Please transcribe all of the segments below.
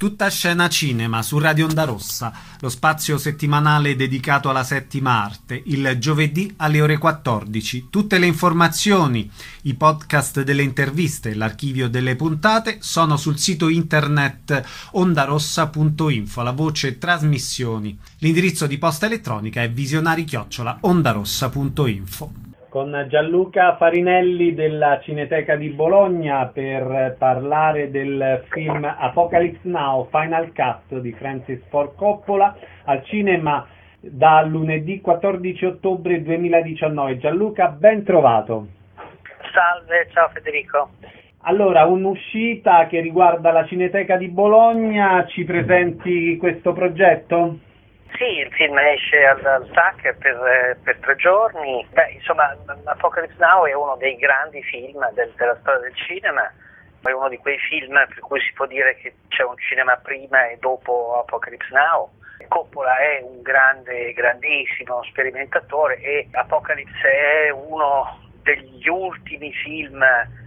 Tutta scena cinema su Radio Onda Rossa, lo spazio settimanale dedicato alla settima arte, il giovedì alle ore 14. Tutte le informazioni, i podcast delle interviste e l'archivio delle puntate sono sul sito internet ondarossa.info, la voce trasmissioni. L'indirizzo di posta elettronica è visionari@ondarossa.info. Con Gianluca Farinelli della Cineteca di Bologna per parlare del film Apocalypse Now, Final Cut di Francis Ford Coppola, al cinema da lunedì 14 ottobre 2019. Gianluca, ben trovato. Salve, ciao Federico. Allora, un'uscita che riguarda la Cineteca di Bologna, ci presenti questo progetto? Sì, il film esce al SAC per 3 giorni. Insomma, Apocalypse Now è uno dei grandi film della storia del cinema, è uno di quei film per cui si può dire che c'è un cinema prima e dopo Apocalypse Now. Coppola è un grandissimo sperimentatore e Apocalypse è uno degli ultimi film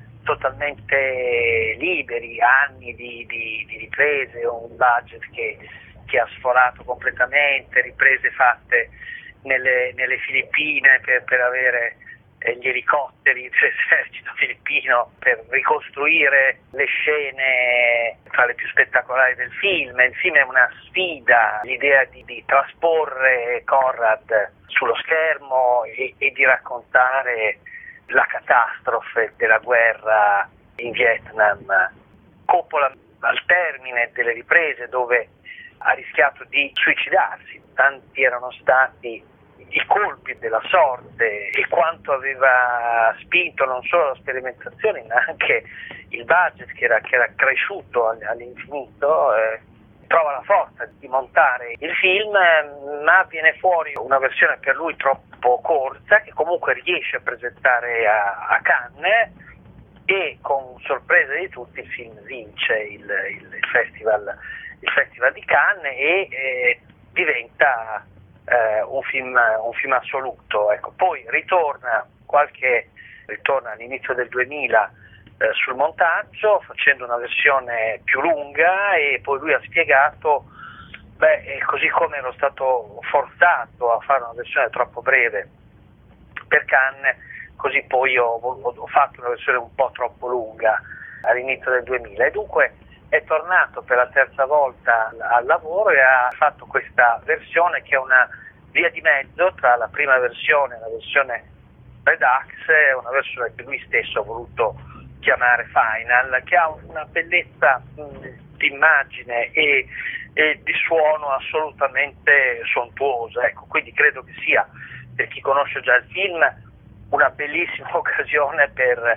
totalmente liberi, anni di riprese, un budget che ha sforato completamente, riprese fatte nelle Filippine per avere gli elicotteri dell'esercito filippino per ricostruire le scene tra le più spettacolari del film. Il film è una sfida, l'idea di trasporre Conrad sullo schermo e di raccontare la catastrofe della guerra in Vietnam. Coppola, al termine delle riprese, dove ha rischiato di suicidarsi, tanti erano stati i colpi della sorte e quanto aveva spinto non solo la sperimentazione ma anche il budget che era cresciuto all'infinito, trova la forza di montare il film, ma viene fuori una versione per lui troppo corta che comunque riesce a presentare a Cannes e, con sorpresa di tutti, il film vince il festival di Cannes e diventa un film assoluto. Ecco, poi ritorna all'inizio del 2000 sul montaggio facendo una versione più lunga e poi lui ha spiegato così come ero stato forzato a fare una versione troppo breve per Cannes, così poi ho fatto una versione un po' troppo lunga all'inizio del 2000 e dunque è tornato per la terza volta al lavoro e ha fatto questa versione che è una via di mezzo tra la prima versione e la versione Redux, una versione che lui stesso ha voluto chiamare Final, che ha una bellezza di immagine e di suono assolutamente sontuosa. Ecco, quindi credo che sia, per chi conosce già il film, una bellissima occasione per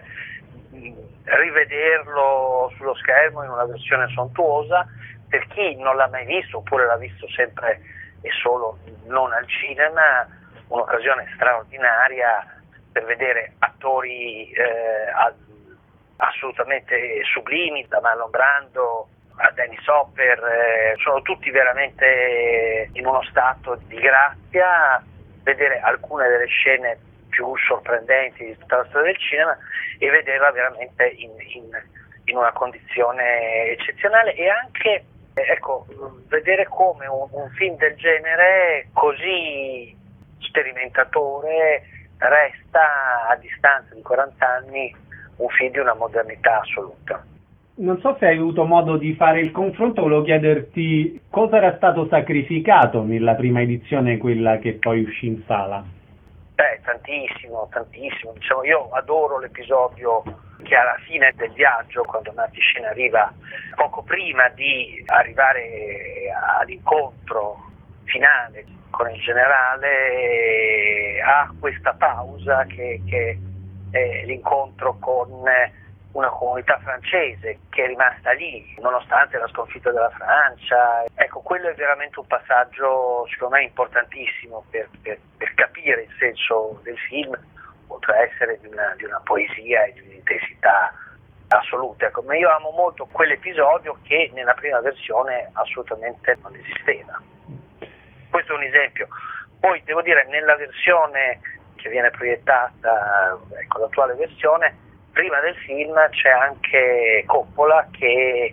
rivederlo sullo schermo in una versione sontuosa. Per chi non l'ha mai visto oppure l'ha visto sempre e solo non al cinema, un'occasione straordinaria per vedere attori assolutamente sublimi, da Marlon Brando a Dennis Hopper, sono tutti veramente in uno stato di grazia, vedere alcune delle scene più sorprendenti di tutta la storia del cinema e vederla veramente in una condizione eccezionale e anche vedere come un film del genere così sperimentatore resta a distanza di 40 anni un film di una modernità assoluta. Non so se hai avuto modo di fare il confronto, volevo chiederti cosa era stato sacrificato nella prima edizione, quella che poi uscì in sala. Tantissimo. Diciamo, io adoro l'episodio che alla fine del viaggio, quando Martin arriva poco prima di arrivare all'incontro finale con il generale, ha questa pausa che è l'incontro con una comunità francese che è rimasta lì nonostante la sconfitta della Francia. Ecco, quello è veramente un passaggio secondo me importantissimo per capire il senso del film, oltre a essere di una poesia e di un'intensità assoluta. Ecco, ma io amo molto quell'episodio che nella prima versione assolutamente non esisteva. Questo è un esempio. Poi devo dire, nella versione che viene proiettata, l'attuale versione, prima del film c'è anche Coppola che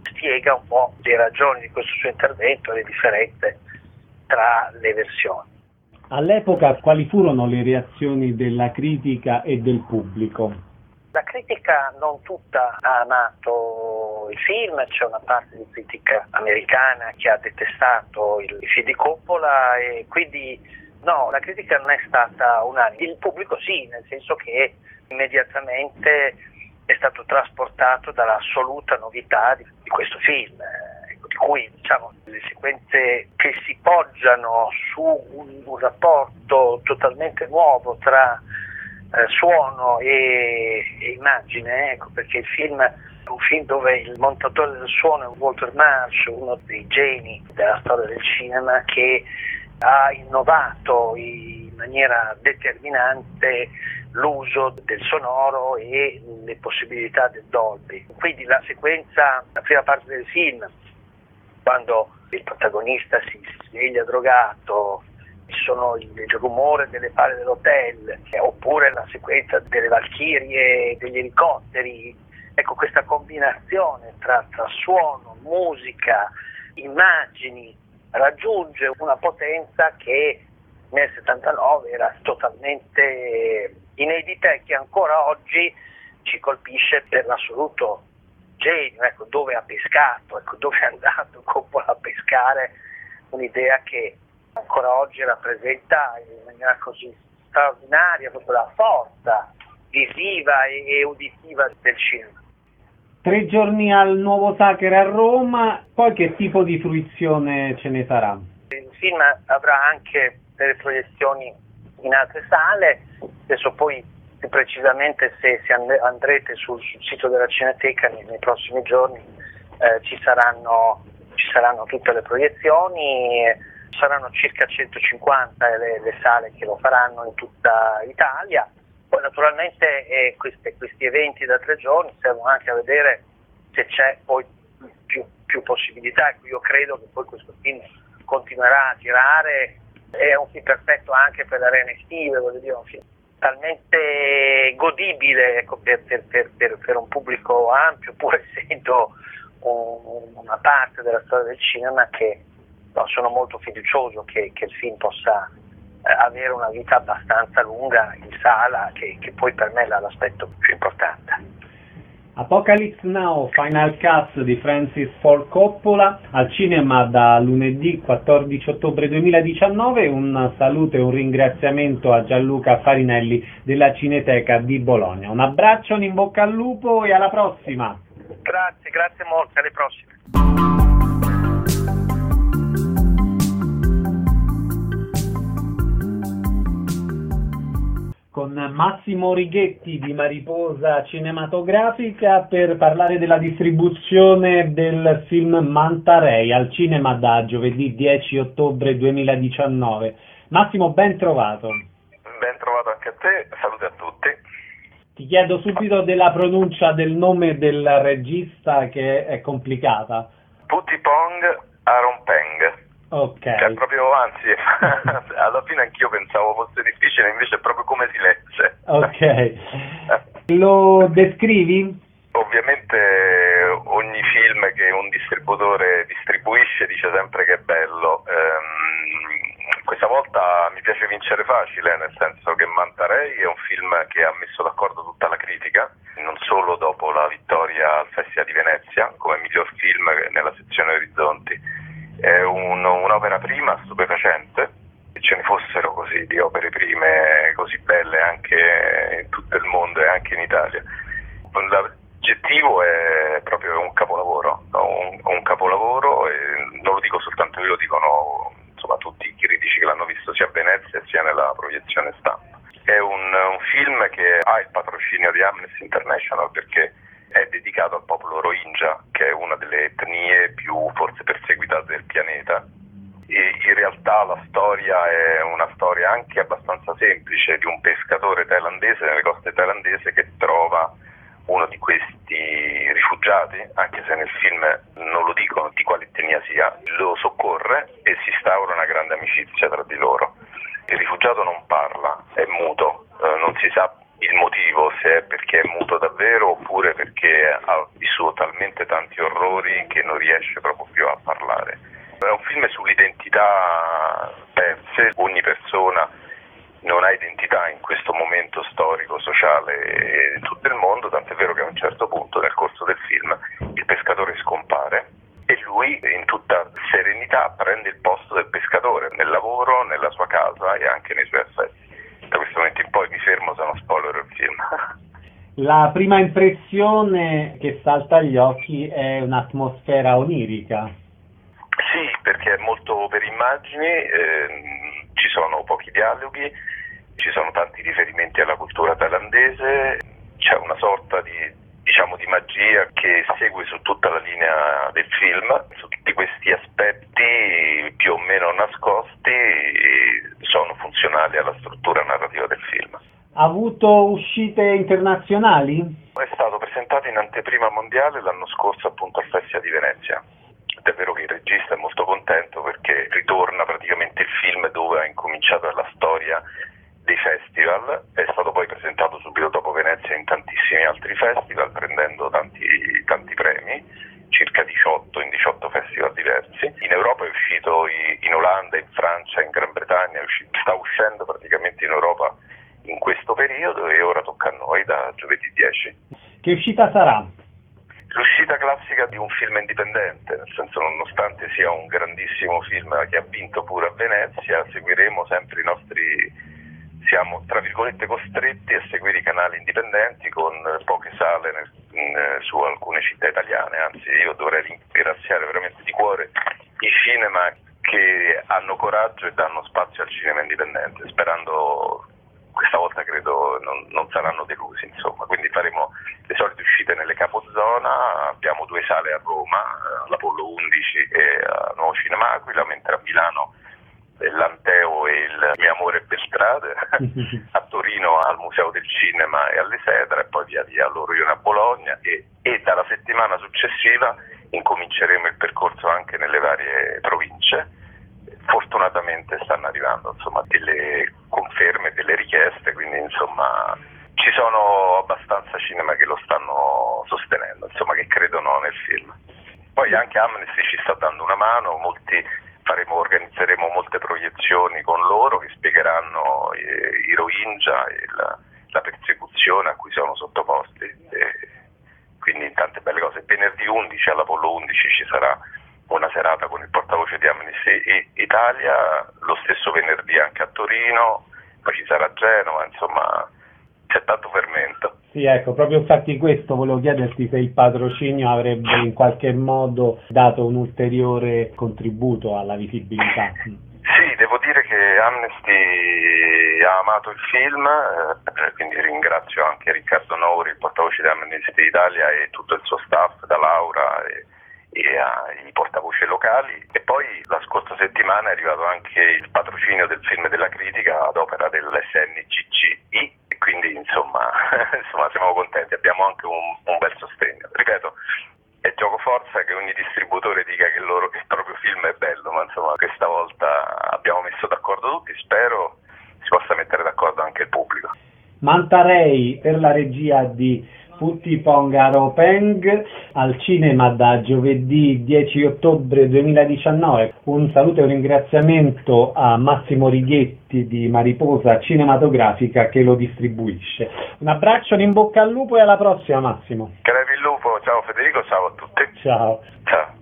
spiega un po' le ragioni di questo suo intervento e le differenze tra le versioni. All'epoca quali furono le reazioni della critica e del pubblico? La critica non tutta ha amato il film, c'è una parte di critica americana che ha detestato il film di Coppola e quindi no, la critica non è stata unanime. Il pubblico sì, nel senso che immediatamente è stato trasportato dall'assoluta novità di questo film, di cui le sequenze che si poggiano su un rapporto totalmente nuovo tra suono e immagine, perché il film è un film dove il montatore del suono è Walter Marsh, uno dei geni della storia del cinema, che ha innovato in maniera determinante l'uso del sonoro e le possibilità del Dolby. Quindi la prima parte del film, quando il protagonista si sveglia drogato, sono il rumore delle pale dell'hotel, oppure la sequenza delle valchirie, degli elicotteri. Ecco, questa combinazione tra suono, musica, immagini raggiunge una potenza che nel 79 era totalmente inedita e che ancora oggi ci colpisce per l'assoluto genio. Ecco, dove ha pescato, dove è andato Coppola a pescare un'idea che ancora oggi rappresenta in maniera così straordinaria proprio la forza visiva e uditiva del cinema. 3 giorni al Nuovo Sacher a Roma, poi che tipo di fruizione ce ne sarà? Il film avrà anche delle proiezioni in altre sale, adesso poi più precisamente se andrete sul sito della Cineteca nei prossimi giorni ci saranno tutte le proiezioni. Saranno circa 150 le sale che lo faranno in tutta Italia. Poi naturalmente questi eventi da 3 giorni servono anche a vedere se c'è poi più possibilità. Ecco, io credo che poi questo film continuerà a girare, è un film perfetto anche per le arene estive, voglio dire, un film talmente godibile, ecco, per un pubblico ampio, pur essendo una parte della storia del cinema che sono molto fiducioso che il film possa avere una vita abbastanza lunga in sala, che poi per me è l'aspetto più importante. Apocalypse Now, Final Cut di Francis Ford Coppola, al cinema da lunedì 14 ottobre 2019. Un saluto e un ringraziamento a Gianluca Farinelli della Cineteca di Bologna. Un abbraccio, un in bocca al lupo e alla prossima. Grazie molto, alle prossime. Con Massimo Righetti di Mariposa Cinematografica per parlare della distribuzione del film Manta Ray al cinema da giovedì 10 ottobre 2019. Massimo, ben trovato. Ben trovato anche a te, salute a tutti. Ti chiedo subito della pronuncia del nome del regista, che è complicata. Putipong Arompeng. Ok. Cioè, proprio, anzi, alla fine anch'io pensavo fosse difficile, invece è proprio come si legge. Ok. Lo descrivi? Ovviamente ogni film che un distributore distribuisce dice sempre che è bello. Questa volta mi piace vincere facile, nel senso che Manta Ray è un film che ha messo d'accordo tutta la critica, non solo dopo la vittoria al Festival di Venezia come miglior film nella sezione Orizzonti. È un'opera prima stupefacente, se ce ne fossero così di opere prime così belle anche in tutto il mondo e anche in Italia. L'aggettivo è proprio un capolavoro, un capolavoro, e non lo dico soltanto io, lo dicono insomma tutti i critici che l'hanno visto sia a Venezia sia nella proiezione stampa. È un film che ha il patrocinio di Amnesty International perché è dedicato al popolo Rohingya, che è una delle etnie più forse perseguitate del pianeta, e in realtà la storia è una storia anche abbastanza semplice di un pescatore thailandese nelle coste thailandesi che trova uno di questi rifugiati, anche se nel film non lo dicono di quale etnia sia, lo soccorre e si instaura una grande amicizia tra di loro. Il rifugiato non parla, è muto, non si sa il motivo, se è perché è muto davvero oppure perché ha vissuto talmente tanti orrori che troppo più a parlare. È un film sull'identità perse, ogni persona non ha identità in questo momento storico, sociale in tutto il mondo, tant'è vero che a un certo punto nel corso del film il pescatore scompare e lui in tutta serenità prende il posto del pescatore nel lavoro, nella sua casa e anche nei suoi affetti. Da questo momento in poi mi fermo, se non spoiler il film. La prima impressione che salta agli occhi è un'atmosfera onirica. Sì, perché è molto per immagini, ci sono pochi dialoghi, ci sono tanti riferimenti alla cultura thailandese, c'è una sorta di magia che segue su tutta la linea del film, su tutti questi aspetti più o meno nascosti sono funzionali alla struttura narrativa del film. Ha avuto uscite internazionali? È stato presentato in anteprima mondiale l'anno scorso appunto al Festival di Venezia. È vero che il regista è molto contento perché ritorna praticamente il film dove ha incominciato la storia dei festival, è stato poi presentato subito dopo Venezia in tantissimi altri festival prendendo tanti premi, circa 18 in 18 festival diversi. In Europa è uscito in Olanda, in Francia, in Gran Bretagna, sta uscendo praticamente in Europa in questo periodo e ora tocca a noi da giovedì 10. Che uscita sarà? L'uscita classica di un film indipendente, nel senso nonostante sia un grandissimo film che ha vinto pure a Venezia, seguiremo sempre siamo tra virgolette costretti a seguire i canali indipendenti con poche sale su alcune città italiane, anzi io dovrei ringraziare veramente di cuore i cinema che hanno coraggio e danno spazio al cinema indipendente, sperando questa volta credo non saranno delusi, insomma, quindi faremo le solite uscite nelle capozona, abbiamo 2 sale a Roma, all'Apollo 11 e a Nuovo Cinema Aquila, mentre a Milano l'Anteo e il Mio Amore per strade, a Torino al Museo del Cinema e all'Esedra e poi via via all'Orione a Bologna e dalla settimana successiva incominceremo il percorso anche nelle varie province. Fortunatamente stanno arrivando insomma delle conferme, delle richieste, quindi insomma ci sono abbastanza cinema che lo stanno sostenendo, insomma che credono nel film. Poi anche Amnesty ci sta dando una mano, organizzeremo molte proiezioni con loro che spiegheranno i Rohingya e la persecuzione a cui sono sottoposti, quindi tante belle cose. Venerdì 11 all'Apollo 11 ci sarà una serata con il portavoce di Amnesty Italia, lo stesso venerdì anche a Torino, poi ci sarà Genova, insomma c'è tanto fermento. Sì, ecco, proprio infatti questo volevo chiederti se il patrocinio avrebbe in qualche modo dato un ulteriore contributo alla visibilità. Sì, devo dire che Amnesty ha amato il film, quindi ringrazio anche Riccardo Nouri, il portavoce di Amnesty Italia e tutto il suo staff, da Laura e ai portavoce locali, e poi la scorsa settimana è arrivato anche il patrocinio del film della critica ad opera dell'SNCCI e quindi insomma siamo contenti, abbiamo anche un bel sostegno. Ripeto, è gioco forza che ogni distributore dica che il proprio film è bello, ma insomma questa volta abbiamo messo d'accordo tutti, spero si possa mettere d'accordo anche il pubblico. Mantarei per la regia di Phuttipongaro-Peng al cinema da giovedì 10 ottobre 2019. Un saluto e un ringraziamento a Massimo Righetti di Mariposa Cinematografica che lo distribuisce. Un abbraccio, in bocca al lupo e alla prossima, Massimo. Crepi il lupo, ciao Federico, ciao a tutti. Ciao. Ciao.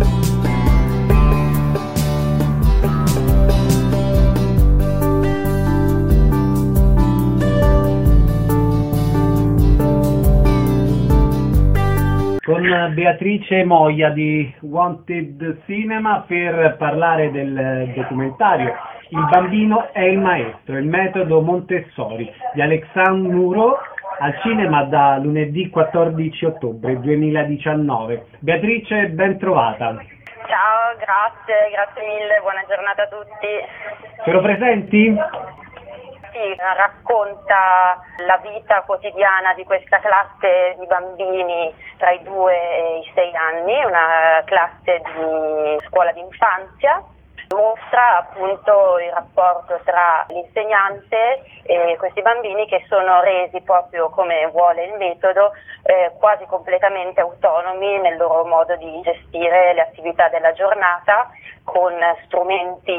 Con Beatrice Moia di Wanted Cinema per parlare del documentario Il bambino è il maestro, il metodo Montessori di Alexandre Muro al cinema da lunedì 14 ottobre 2019. Beatrice, ben trovata. Ciao, grazie mille, buona giornata a tutti. Ce lo presenti? Sì, racconta la vita quotidiana di questa classe di bambini tra i 2 e i 6 anni, una classe di scuola d'infanzia. Mostra appunto il rapporto tra l'insegnante e questi bambini, che sono resi proprio come vuole il metodo, quasi completamente autonomi nel loro modo di gestire le attività della giornata, con strumenti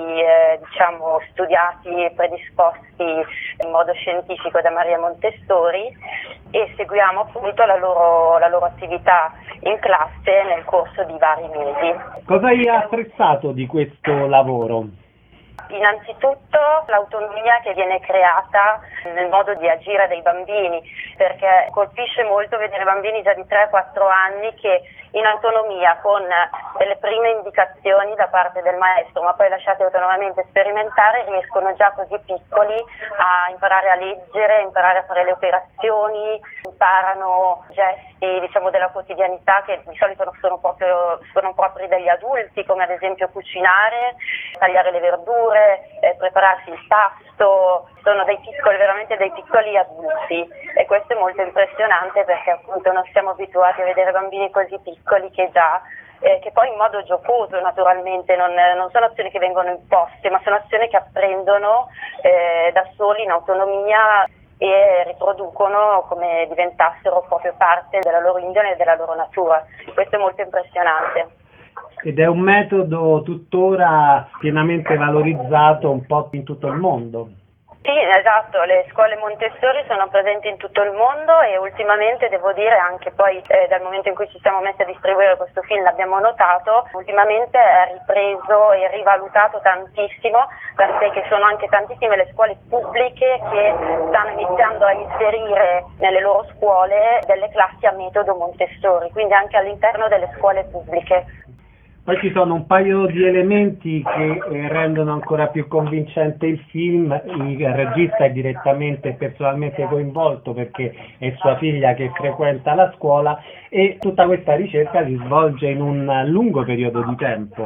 studiati e predisposti in modo scientifico da Maria Montessori, e seguiamo appunto la loro attività in classe nel corso di vari mesi. Cosa hai apprezzato di questo lavoro? Innanzitutto l'autonomia che viene creata nel modo di agire dei bambini, perché colpisce molto vedere bambini già di 3-4 anni che in autonomia, con delle prime indicazioni da parte del maestro, ma poi lasciati autonomamente sperimentare, riescono già così piccoli a imparare a leggere, imparare a fare le operazioni, imparano gesti della quotidianità che di solito non sono propri degli adulti, come ad esempio cucinare, tagliare le verdure, prepararsi il pasto. Sono veramente dei piccoli adulti, e questo è molto impressionante, perché appunto non siamo abituati a vedere bambini così piccoli che poi in modo giocoso, naturalmente, non sono azioni che vengono imposte, ma sono azioni che apprendono da soli in autonomia e riproducono come diventassero proprio parte della loro indole e della loro natura. Questo è molto impressionante. Ed è un metodo tuttora pienamente valorizzato un po' in tutto il mondo. Sì, esatto, le scuole Montessori sono presenti in tutto il mondo, e ultimamente, devo dire, anche poi dal momento in cui ci siamo messi a distribuire questo film l'abbiamo notato, ultimamente è ripreso e rivalutato tantissimo, perché che sono anche tantissime le scuole pubbliche che stanno iniziando a inserire nelle loro scuole delle classi a metodo Montessori, quindi anche all'interno delle scuole pubbliche. Poi ci sono un paio di elementi che rendono ancora più convincente il film. Il regista è direttamente e personalmente coinvolto, perché è sua figlia che frequenta la scuola, e tutta questa ricerca si svolge in un lungo periodo di tempo.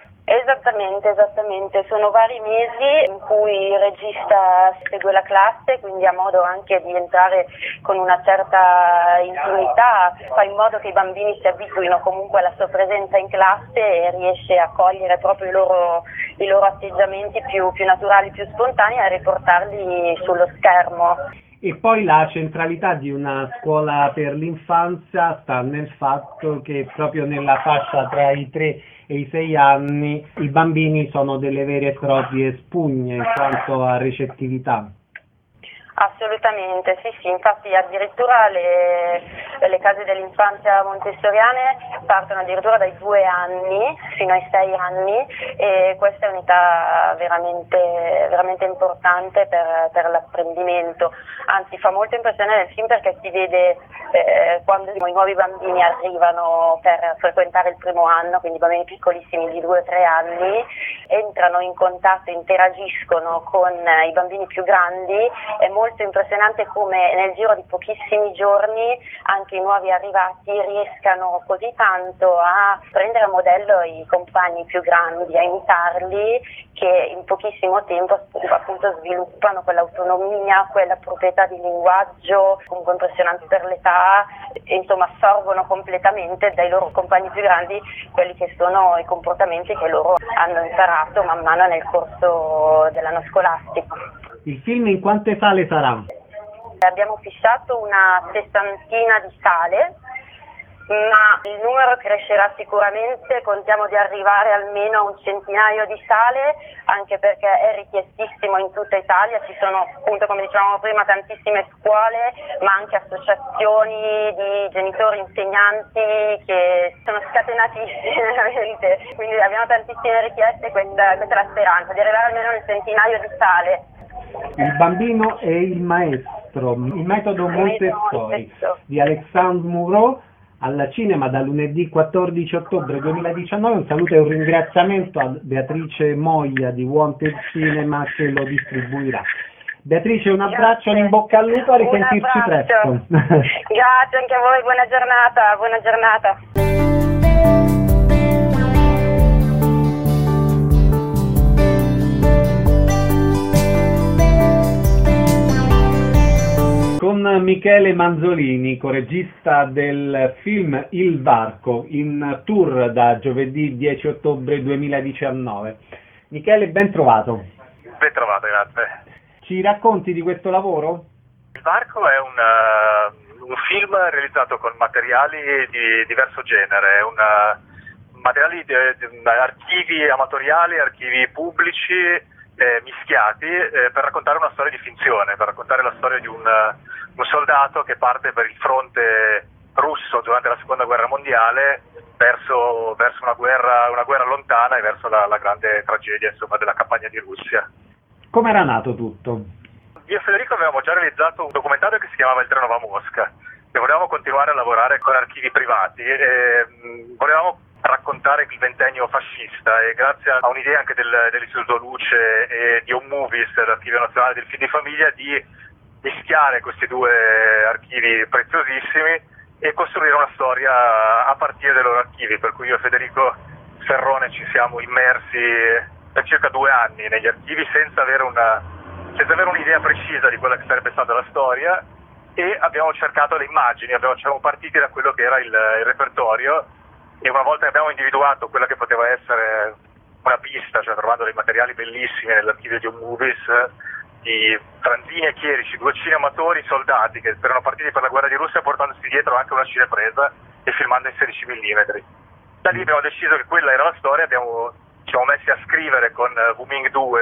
Esattamente, sono vari mesi in cui il regista segue la classe, quindi ha modo anche di entrare con una certa intimità, fa in modo che i bambini si abituino comunque alla sua presenza in classe, e riesce a cogliere proprio i loro atteggiamenti più naturali, più spontanei, e a riportarli sullo schermo. E poi la centralità di una scuola per l'infanzia sta nel fatto che proprio nella fascia tra i 3 e i 6 anni i bambini sono delle vere e proprie spugne in quanto a recettività. Assolutamente, sì, infatti addirittura le case dell'infanzia montessoriane partono addirittura dai 2 anni fino ai 6 anni, e questa è un'età veramente importante per l'apprendimento. Anzi, fa molta impressione nel film, perché si vede quando i nuovi bambini arrivano per frequentare il primo anno, quindi bambini piccolissimi di 2-3 anni, entrano in contatto, interagiscono con i bambini più grandi. È molto impressionante come nel giro di pochissimi giorni anche i nuovi arrivati riescano così tanto a prendere a modello i compagni più grandi, a imitarli, che in pochissimo tempo appunto sviluppano quell'autonomia, quella proprietà di linguaggio comunque impressionante per l'età, e insomma assorbono completamente dai loro compagni più grandi quelli che sono i comportamenti che loro hanno imparato man mano nel corso dell'anno scolastico. Il film in quante sale sarà? Abbiamo fissato una 60ina di sale, ma il numero crescerà sicuramente. Contiamo di arrivare almeno a un centinaio di sale, anche perché è richiestissimo in tutta Italia. Ci sono, appunto, come dicevamo prima, tantissime scuole, ma anche associazioni di genitori insegnanti che sono scatenatissime veramente, quindi abbiamo tantissime richieste. Questa è la speranza, di arrivare almeno a un centinaio di sale. Il bambino e il maestro, il metodo Montessori di Alexandre Moureau, al cinema da lunedì 14 ottobre 2019. Un saluto e un ringraziamento a Beatrice Moglia di Wanted Cinema, che lo distribuirà. Beatrice, un abbraccio, in bocca al lupo, a risentirci presto. Grazie anche a voi, buona giornata. Con Michele Manzolini, coregista del film Il Varco, in tour da giovedì 10 ottobre 2019. Michele, ben trovato. Ben trovato, grazie. Ci racconti di questo lavoro? Il Varco è un film realizzato con materiali di diverso genere, materiali di archivi amatoriali, archivi pubblici, mischiati per raccontare una storia di finzione, per raccontare la storia di un soldato che parte per il fronte russo durante la seconda guerra mondiale verso una guerra lontana e verso la grande tragedia, insomma, della campagna di Russia. Come era nato tutto? Io e Federico avevamo già realizzato un documentario che si chiamava Il treno va a Mosca e volevamo continuare a lavorare con archivi privati e volevamo raccontare il ventennio fascista e grazie a un'idea anche dell'Istituto Luce e di Home Movies, l'Archivio Nazionale del Film di Famiglia, di mischiare questi due archivi preziosissimi e costruire una storia a partire dai loro archivi, per cui io e Federico Ferrone ci siamo immersi per circa 2 anni negli archivi senza avere un'idea precisa di quella che sarebbe stata la storia e abbiamo cercato le immagini, siamo partiti da quello che era il repertorio e una volta che abbiamo individuato quella che poteva essere una pista, cioè trovando dei materiali bellissimi nell'archivio di Home Movies, di Franzini e Chierici, 2 cinematori soldati che erano partiti per la guerra di Russia portandosi dietro anche una cinepresa e filmando in 16 mm. Da lì abbiamo deciso che quella era la storia, ci siamo messi a scrivere con Booming 2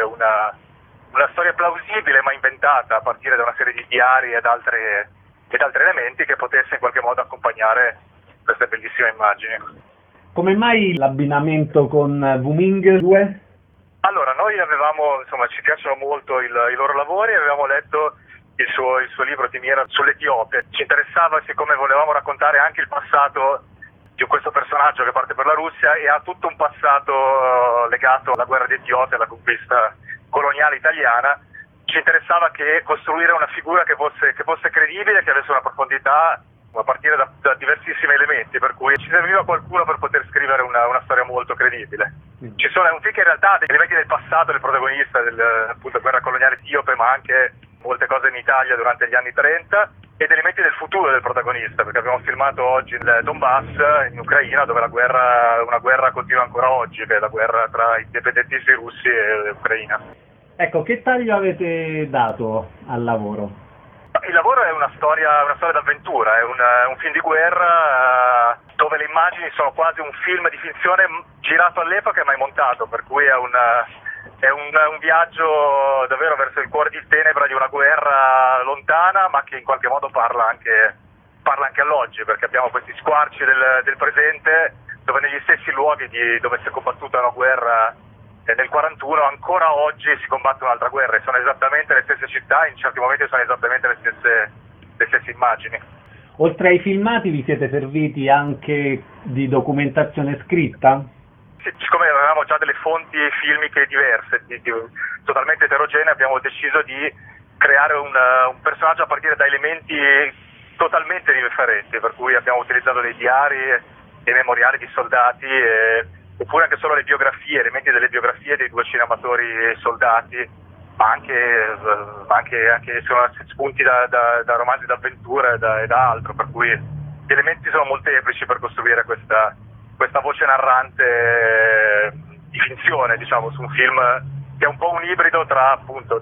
una storia plausibile ma inventata a partire da una serie di diari ed altri elementi che potesse in qualche modo accompagnare queste bellissime immagini. Come mai l'abbinamento con Booming 2? Allora, noi ci piacciono molto i loro lavori e avevamo letto il suo libro Timiera sull'Etiopia. Ci interessava, siccome volevamo raccontare anche il passato di questo personaggio che parte per la Russia e ha tutto un passato legato alla guerra d'Etiopia, alla conquista coloniale italiana, ci interessava che costruire una figura che fosse credibile, che avesse una profondità a partire da diversissimi elementi, per cui ci serviva qualcuno per poter scrivere una storia molto credibile. Ci sono un film che in realtà ha dei elementi del passato del protagonista, appunto guerra coloniale etiope, ma anche molte cose in Italia durante gli anni 30 ed elementi del futuro del protagonista, perché abbiamo filmato oggi il Donbass in Ucraina, dove una guerra continua ancora oggi, che è la guerra tra i indipendentisti russi e l'Ucraina. Ecco, che taglio avete dato al lavoro? Il lavoro è una storia d'avventura, è un film di guerra dove le immagini sono quasi un film di finzione girato all'epoca e mai montato, per cui è un viaggio davvero verso il cuore di tenebra di una guerra lontana, ma che in qualche modo parla anche all'oggi, perché abbiamo questi squarci del presente dove negli stessi luoghi dove si è combattuta una guerra nel 41 ancora oggi si combatte un'altra guerra e sono esattamente le stesse città, in certi momenti sono esattamente le stesse immagini. Oltre ai filmati vi siete serviti anche di documentazione scritta? Sì, siccome avevamo già delle fonti filmiche diverse, totalmente eterogenee, abbiamo deciso di creare un personaggio a partire da elementi totalmente differenti, per cui abbiamo utilizzato dei diari e memoriali di soldati oppure anche solo le biografie, elementi delle biografie dei 2 cinematori soldati, ma anche sono spunti da romanzi d'avventura e da altro, per cui gli elementi sono molteplici per costruire questa voce narrante di finzione, diciamo, su un film che è un po' un ibrido tra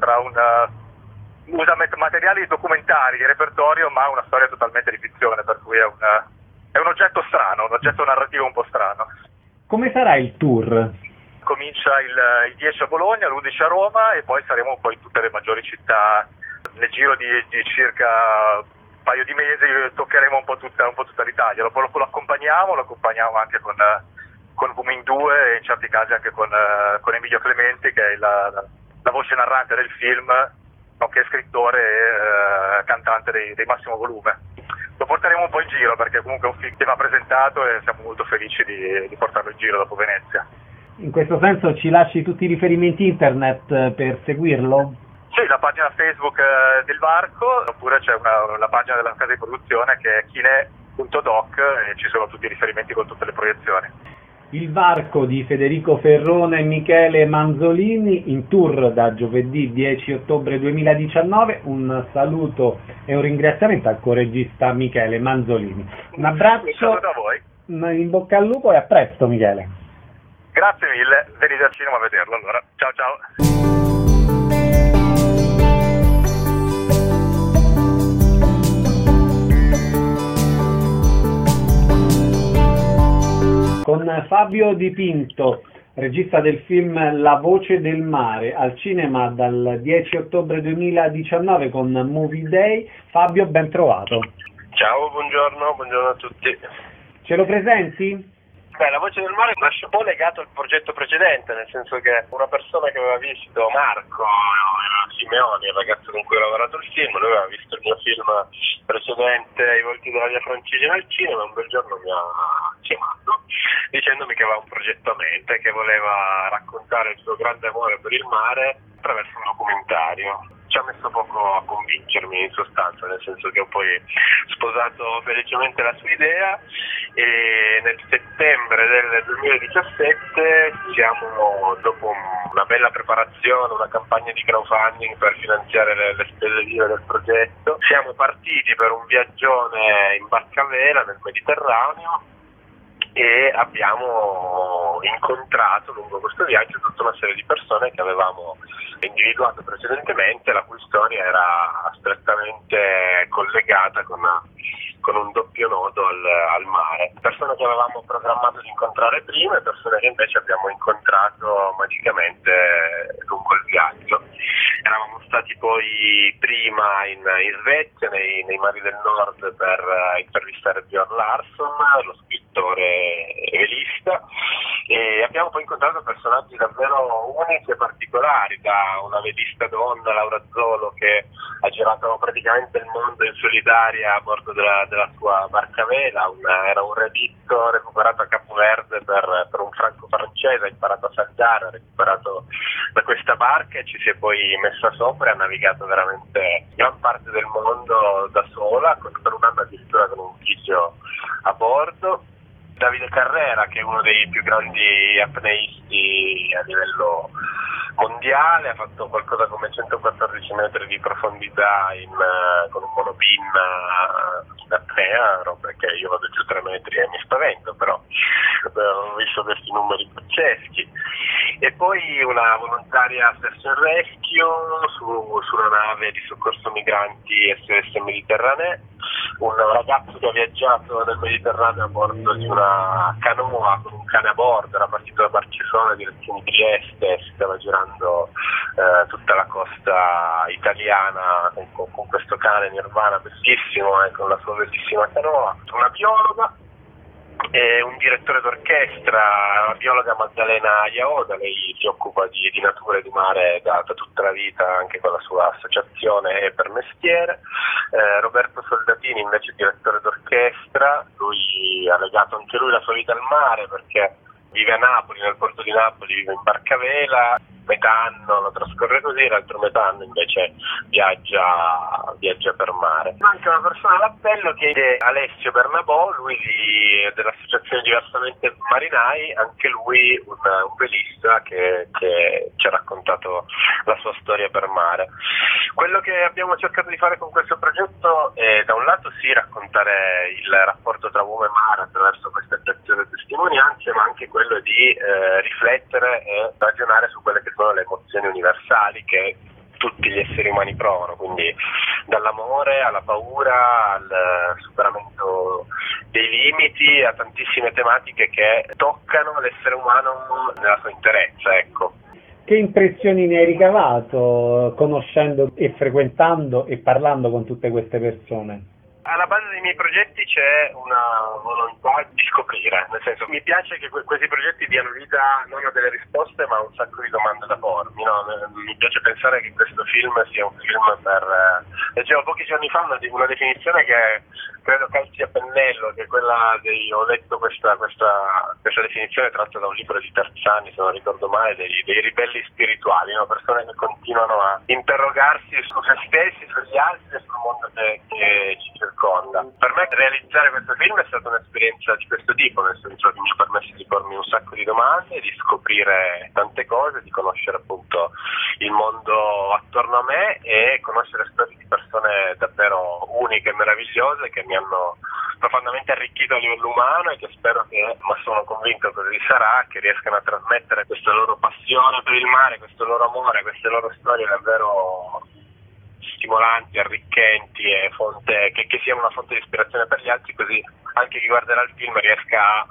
usa materiali documentari di repertorio ma una storia totalmente di finzione, per cui è un oggetto strano, un oggetto narrativo un po' strano. Come sarà il tour? Comincia il 10 a Bologna, l'11 a Roma e poi saremo un po' in tutte le maggiori città. Nel giro di circa un paio di mesi toccheremo un po' tutta l'Italia. Lo accompagniamo anche con Booming 2 e in certi casi anche con Emilio Clementi, che è la voce narrante del film, nonché scrittore e cantante dei Massimo Volume. Lo porteremo un po' in giro perché comunque è un film che va presentato e siamo molto felici di portarlo in giro dopo Venezia. In questo senso ci lasci tutti i riferimenti internet per seguirlo? Sì, la pagina Facebook del Varco, oppure c'è la pagina della casa di produzione che è chine.doc e ci sono tutti i riferimenti con tutte le proiezioni. Il Varco di Federico Ferrone e Michele Manzolini in tour da giovedì 10 ottobre 2019. Un saluto e un ringraziamento al coregista Michele Manzolini. Un abbraccio, un saluto a voi. In bocca al lupo e a presto, Michele. Grazie mille, venite al cinema a vederlo allora. Ciao ciao. Con Fabio Dipinto, regista del film La voce del mare, al cinema dal 10 ottobre 2019 con Movie Day. Fabio, ben trovato. Ciao, buongiorno a tutti. Ce lo presenti? La voce del mare nasce un po' legato al progetto precedente, nel senso che una persona che aveva visto Marco Simeoni, il ragazzo con cui ho lavorato il film, lui aveva visto il mio film precedente, I volti della via Francigena al cinema, un bel giorno mi ha chiamato dicendomi che aveva un progetto a mente, che voleva raccontare il suo grande amore per il mare attraverso un documentario. Ci ha messo poco a convincermi in sostanza, nel senso che ho poi sposato felicemente la sua idea e nel settembre del 2017 siamo, dopo una bella preparazione, una campagna di crowdfunding per finanziare le spese vive del progetto, siamo partiti per un viaggione in barca a vela nel Mediterraneo e abbiamo incontrato lungo questo viaggio tutta una serie di persone che avevamo individuato precedentemente, la cui storia era strettamente collegata con un doppio nodo al mare. Persone che avevamo programmato di incontrare prima e persone che invece abbiamo incontrato magicamente lungo il viaggio. Eravamo stati poi prima in Svezia, nei mari del nord, per intervistare Björn Larsson, lo scrittore e velista, e abbiamo poi incontrato personaggi davvero unici e particolari, da una velista donna, Laura Zolo, che ha girato praticamente il mondo in solitaria a bordo della sua barca a vela, era un relitto recuperato a Capoverde per un franco francese, ha imparato a saltare, ha recuperato da questa barca e ci si è poi messa sopra e ha navigato veramente gran parte del mondo da sola, per un anno addirittura con un figlio a bordo. Davide Carrera, che è uno dei più grandi apneisti a livello mondiale, ha fatto qualcosa come 114 metri di profondità con un monopin in apnea, roba che io vado giù 3 metri e mi spavento, però ho visto questi numeri pazzeschi. E poi una volontaria search and rescue sulla nave di soccorso migranti SOS Mediterranee, un ragazzo che ha viaggiato nel Mediterraneo a bordo di una canoa con un cane a bordo, era partito da Barcellona direzione Trieste, si stava girando tutta la costa italiana con questo cane Nirvana bellissimo e con la sua bellissima canoa. Una biologa e un direttore d'orchestra, la biologa Maddalena Iaoda, lei si occupa di natura e di mare da tutta la vita, anche con la sua associazione e per mestiere. Roberto Soldatini invece direttore d'orchestra, lui ha legato anche lui la sua vita al mare perché vive a Napoli, nel porto di Napoli, vive in barca a vela, metà anno lo trascorre così, l'altro metà anno invece viaggia per mare. Manca una persona all'appello che è Alessio Bernabò, lui dell'associazione Diversamente Marinai, anche lui un velista che ci ha raccontato la sua storia per mare. Quello che abbiamo cercato di fare con questo progetto è da un lato sì raccontare il rapporto tra uomo e mare attraverso queste preziose testimonianze, ma anche quello di riflettere e ragionare su quelle che sono le emozioni universali che tutti gli esseri umani provano, quindi dall'amore alla paura al superamento dei limiti a tantissime tematiche che toccano l'essere umano nella sua interezza, ecco. Che impressioni ne hai ricavato conoscendo e frequentando e parlando con tutte queste persone? Alla base dei miei progetti c'è una volontà di scoprire, nel senso mi piace che questi progetti diano vita non a delle risposte ma a un sacco di domande da pormi, no? Mi piace pensare che questo film sia un film leggevo pochi giorni fa una definizione che credo calzi a pennello, che è quella ho letto questa definizione tratta da un libro di Terzani, se non ricordo male, dei ribelli spirituali, no? Persone che continuano a interrogarsi su se stessi, sugli altri e sul mondo che ci circonda. Per me realizzare questo film è stata un'esperienza di questo tipo, nel senso che mi ha permesso di pormi un sacco di domande, di scoprire tante cose, di conoscere appunto il mondo attorno a me e conoscere storie di persone davvero uniche e meravigliose che mi hanno profondamente arricchito a livello umano e che spero che, ma sono convinto così sarà, che riescano a trasmettere questa loro passione per il mare, questo loro amore, queste loro storie davvero stimolanti, arricchenti e che siano una fonte di ispirazione per gli altri, così anche chi guarderà il film riesca a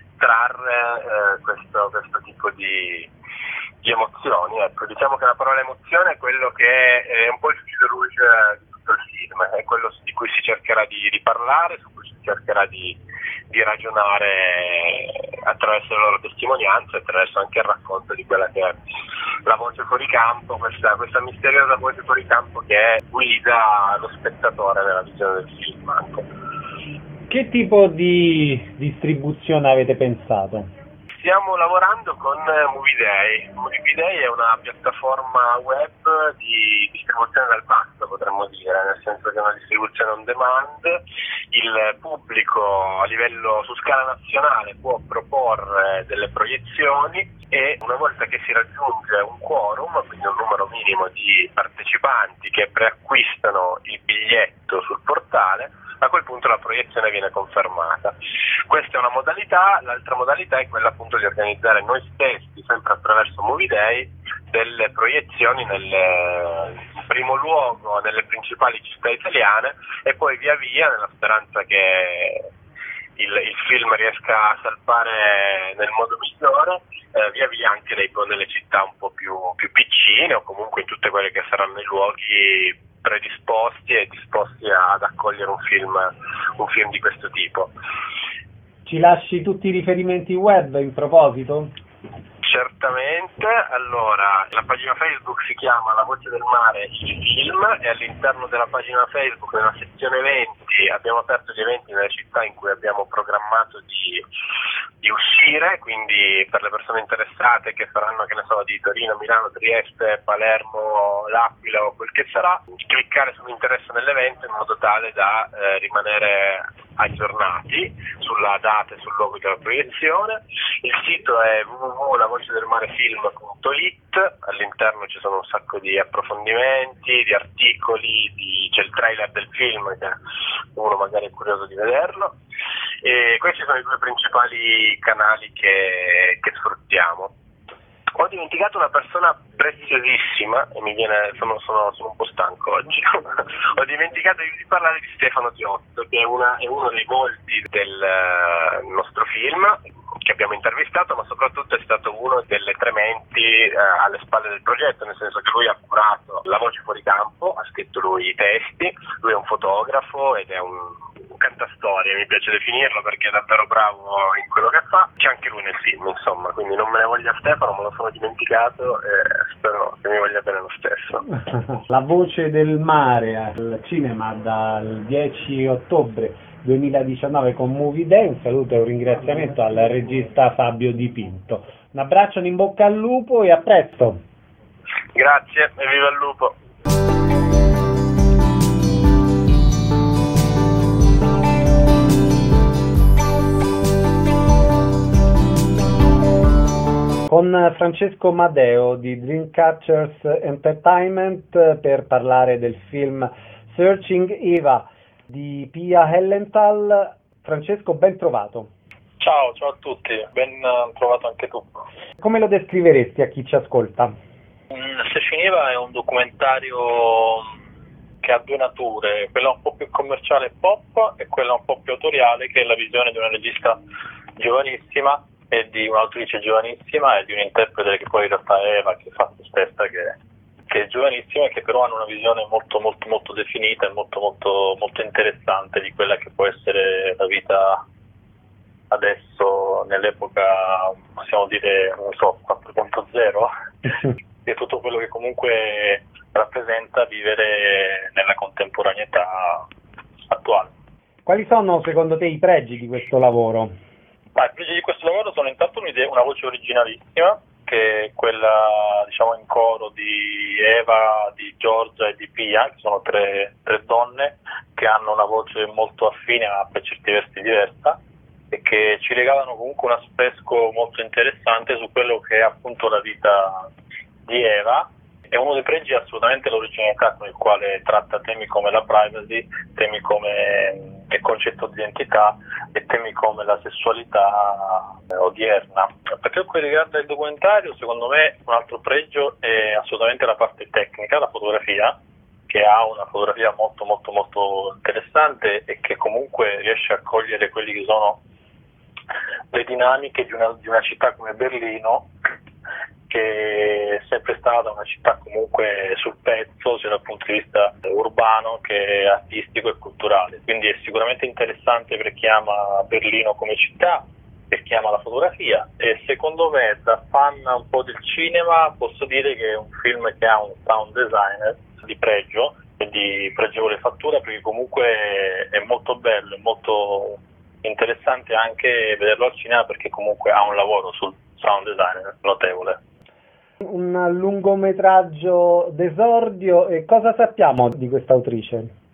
trarre questo tipo di emozioni. Ecco, diciamo che la parola emozione è quello che è un po' il fil rouge di tutto il film, è quello di cui si cercherà di parlare, su cui si cercherà di ragionare attraverso le loro testimonianze, attraverso anche il racconto di quella che è la voce fuori campo, questa misteriosa voce fuori campo che guida lo spettatore nella visione del film anche. Che tipo di distribuzione avete pensato? Stiamo lavorando con Moviday. Moviday è una piattaforma web di distribuzione dal basso, potremmo dire, nel senso che è una distribuzione on demand. Il pubblico a livello su scala nazionale può proporre delle proiezioni e una volta che si raggiunge un quorum, quindi un numero minimo di partecipanti che preacquistano il biglietto sul portale, a quel punto la proiezione viene confermata. Questa è una modalità, l'altra modalità è quella appunto di organizzare noi stessi, sempre attraverso Moviday, delle proiezioni in primo luogo nelle principali città italiane e poi via via, nella speranza che il film riesca a salpare nel modo migliore, via via anche nelle città un po' più piccine o comunque in tutte quelle che saranno i luoghi predisposti e disposti ad accogliere un film di questo tipo. Ci lasci tutti i riferimenti web in proposito? Certamente, allora la pagina Facebook si chiama La Voce del Mare il film e all'interno della pagina Facebook nella sezione eventi abbiamo aperto gli eventi nelle città in cui abbiamo programmato di uscire, quindi per le persone interessate che faranno, che ne so, di Torino, Milano, Trieste, Palermo, L'Aquila o quel che sarà, cliccare sull'interesse nell'evento in modo tale da rimanere aggiornati sulla data e sul luogo della proiezione. Il sito è www.lavocedelmarefilm.it, all'interno ci sono un sacco di approfondimenti, di articoli, c'è il trailer del film che uno magari è curioso di vederlo, e questi sono i due principali canali che sfruttiamo. Ho dimenticato una persona preziosissima e sono un po' stanco oggi. Ho dimenticato di parlare di Stefano Giotto, che è uno dei volti del nostro film che abbiamo intervistato, ma soprattutto è stato uno delle tre menti alle spalle del progetto, nel senso che lui ha curato la voce fuori campo, ha scritto lui i testi, lui è un fotografo ed è un cantastorie, mi piace definirlo perché è davvero bravo in quello che fa. C'è anche lui nel film, insomma, quindi non me ne voglia Stefano, me lo sono dimenticato e spero che mi voglia bene lo stesso. La Voce del Mare al cinema dal 10 ottobre 2019 con Moviday. Un saluto e un ringraziamento al regista Fabio Di Pinto. Un abbraccio, in bocca al lupo e a presto. Grazie e viva il lupo. Con Francesco Madeo di Dreamcatchers Entertainment per parlare del film Searching Eva di Pia Hellenthal. Francesco, ben trovato. Ciao a tutti, ben trovato anche tu. Come lo descriveresti a chi ci ascolta? Searching Eva è un documentario che ha due nature, quella un po' più commerciale e pop e quella un po' più autoriale, che è la visione di una regista giovanissima e di un'autrice giovanissima e di un interprete che poi in realtà è Eva, che fa se stessa, che è giovanissima e che però hanno una visione molto molto molto definita e molto molto molto interessante di quella che può essere la vita adesso nell'epoca, possiamo dire, non so, 4.0 e tutto quello che comunque rappresenta vivere nella contemporaneità attuale. Quali sono secondo te i pregi di questo lavoro? I pregi di questo lavoro sono intanto una voce originalissima, che è quella, diciamo, in coro di Eva, di Giorgia e di Pia, che sono tre donne che hanno una voce molto affine ma per certi versi diversa e che ci regalano comunque un affresco molto interessante su quello che è appunto la vita di Eva. E uno dei pregi è assolutamente l'originalità con il quale tratta temi come la privacy, temi come e concetto di identità e temi come la sessualità odierna. Per quel che riguarda il documentario, secondo me un altro pregio è assolutamente la parte tecnica, la fotografia, che ha una fotografia molto molto molto interessante e che comunque riesce a cogliere quelli che sono le dinamiche di una città come Berlino, che è sempre stata una città comunque sul pezzo sia dal punto di vista urbano che artistico e culturale, quindi è sicuramente interessante per chi ama Berlino come città, per chi ama la fotografia, e secondo me da fan un po' del cinema posso dire che è un film che ha un sound designer di pregio e di pregevole fattura, perché comunque è molto bello, è molto interessante anche vederlo al cinema, perché comunque ha un lavoro sul sound design notevole. Un lungometraggio d'esordio, e cosa sappiamo di questa autrice?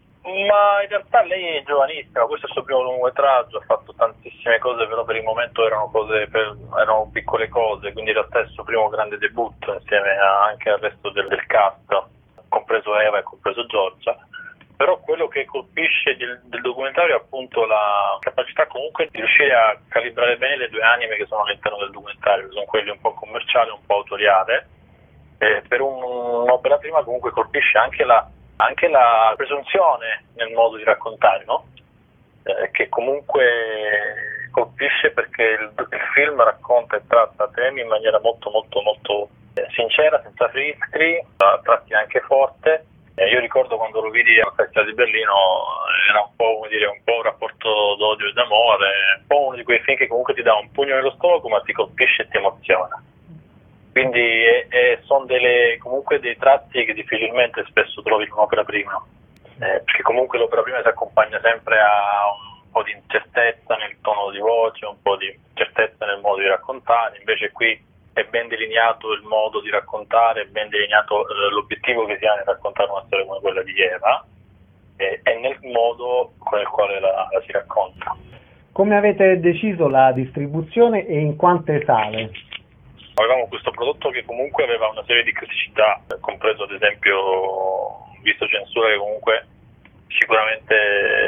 Ma in realtà lei è giovanissima, questo è il suo primo lungometraggio, ha fatto tantissime cose, però per il momento erano piccole cose, quindi in realtà è il suo primo grande debutto insieme anche al resto del cast, compreso Eva e compreso Giorgia. Però quello che colpisce del documentario è appunto la capacità comunque di riuscire a calibrare bene le due anime che sono all'interno del documentario, che sono quelle un po' commerciale e un po' autoriale. Per un'opera prima comunque colpisce anche la presunzione nel modo di raccontare, no? Che comunque colpisce perché il film racconta e tratta temi in maniera molto molto molto sincera, senza filtri, a tratti anche forte. Io ricordo quando lo vidi al Festival di Berlino, era un po' un rapporto d'odio e d'amore, un po' uno di quei film che comunque ti dà un pugno nello stomaco ma ti colpisce e ti emoziona. Quindi sono comunque dei tratti che difficilmente spesso trovi in un'opera prima, perché comunque l'opera prima si accompagna sempre a un po' di incertezza nel tono di voce, un po' di incertezza nel modo di raccontare, invece qui è ben delineato il modo di raccontare, è ben delineato l'obiettivo che si ha nel raccontare una storia come quella di Eva e nel modo con il quale la si racconta. Come avete deciso la distribuzione e in quante sale? Avevamo questo prodotto che comunque aveva una serie di criticità, compreso ad esempio visto censura, che comunque sicuramente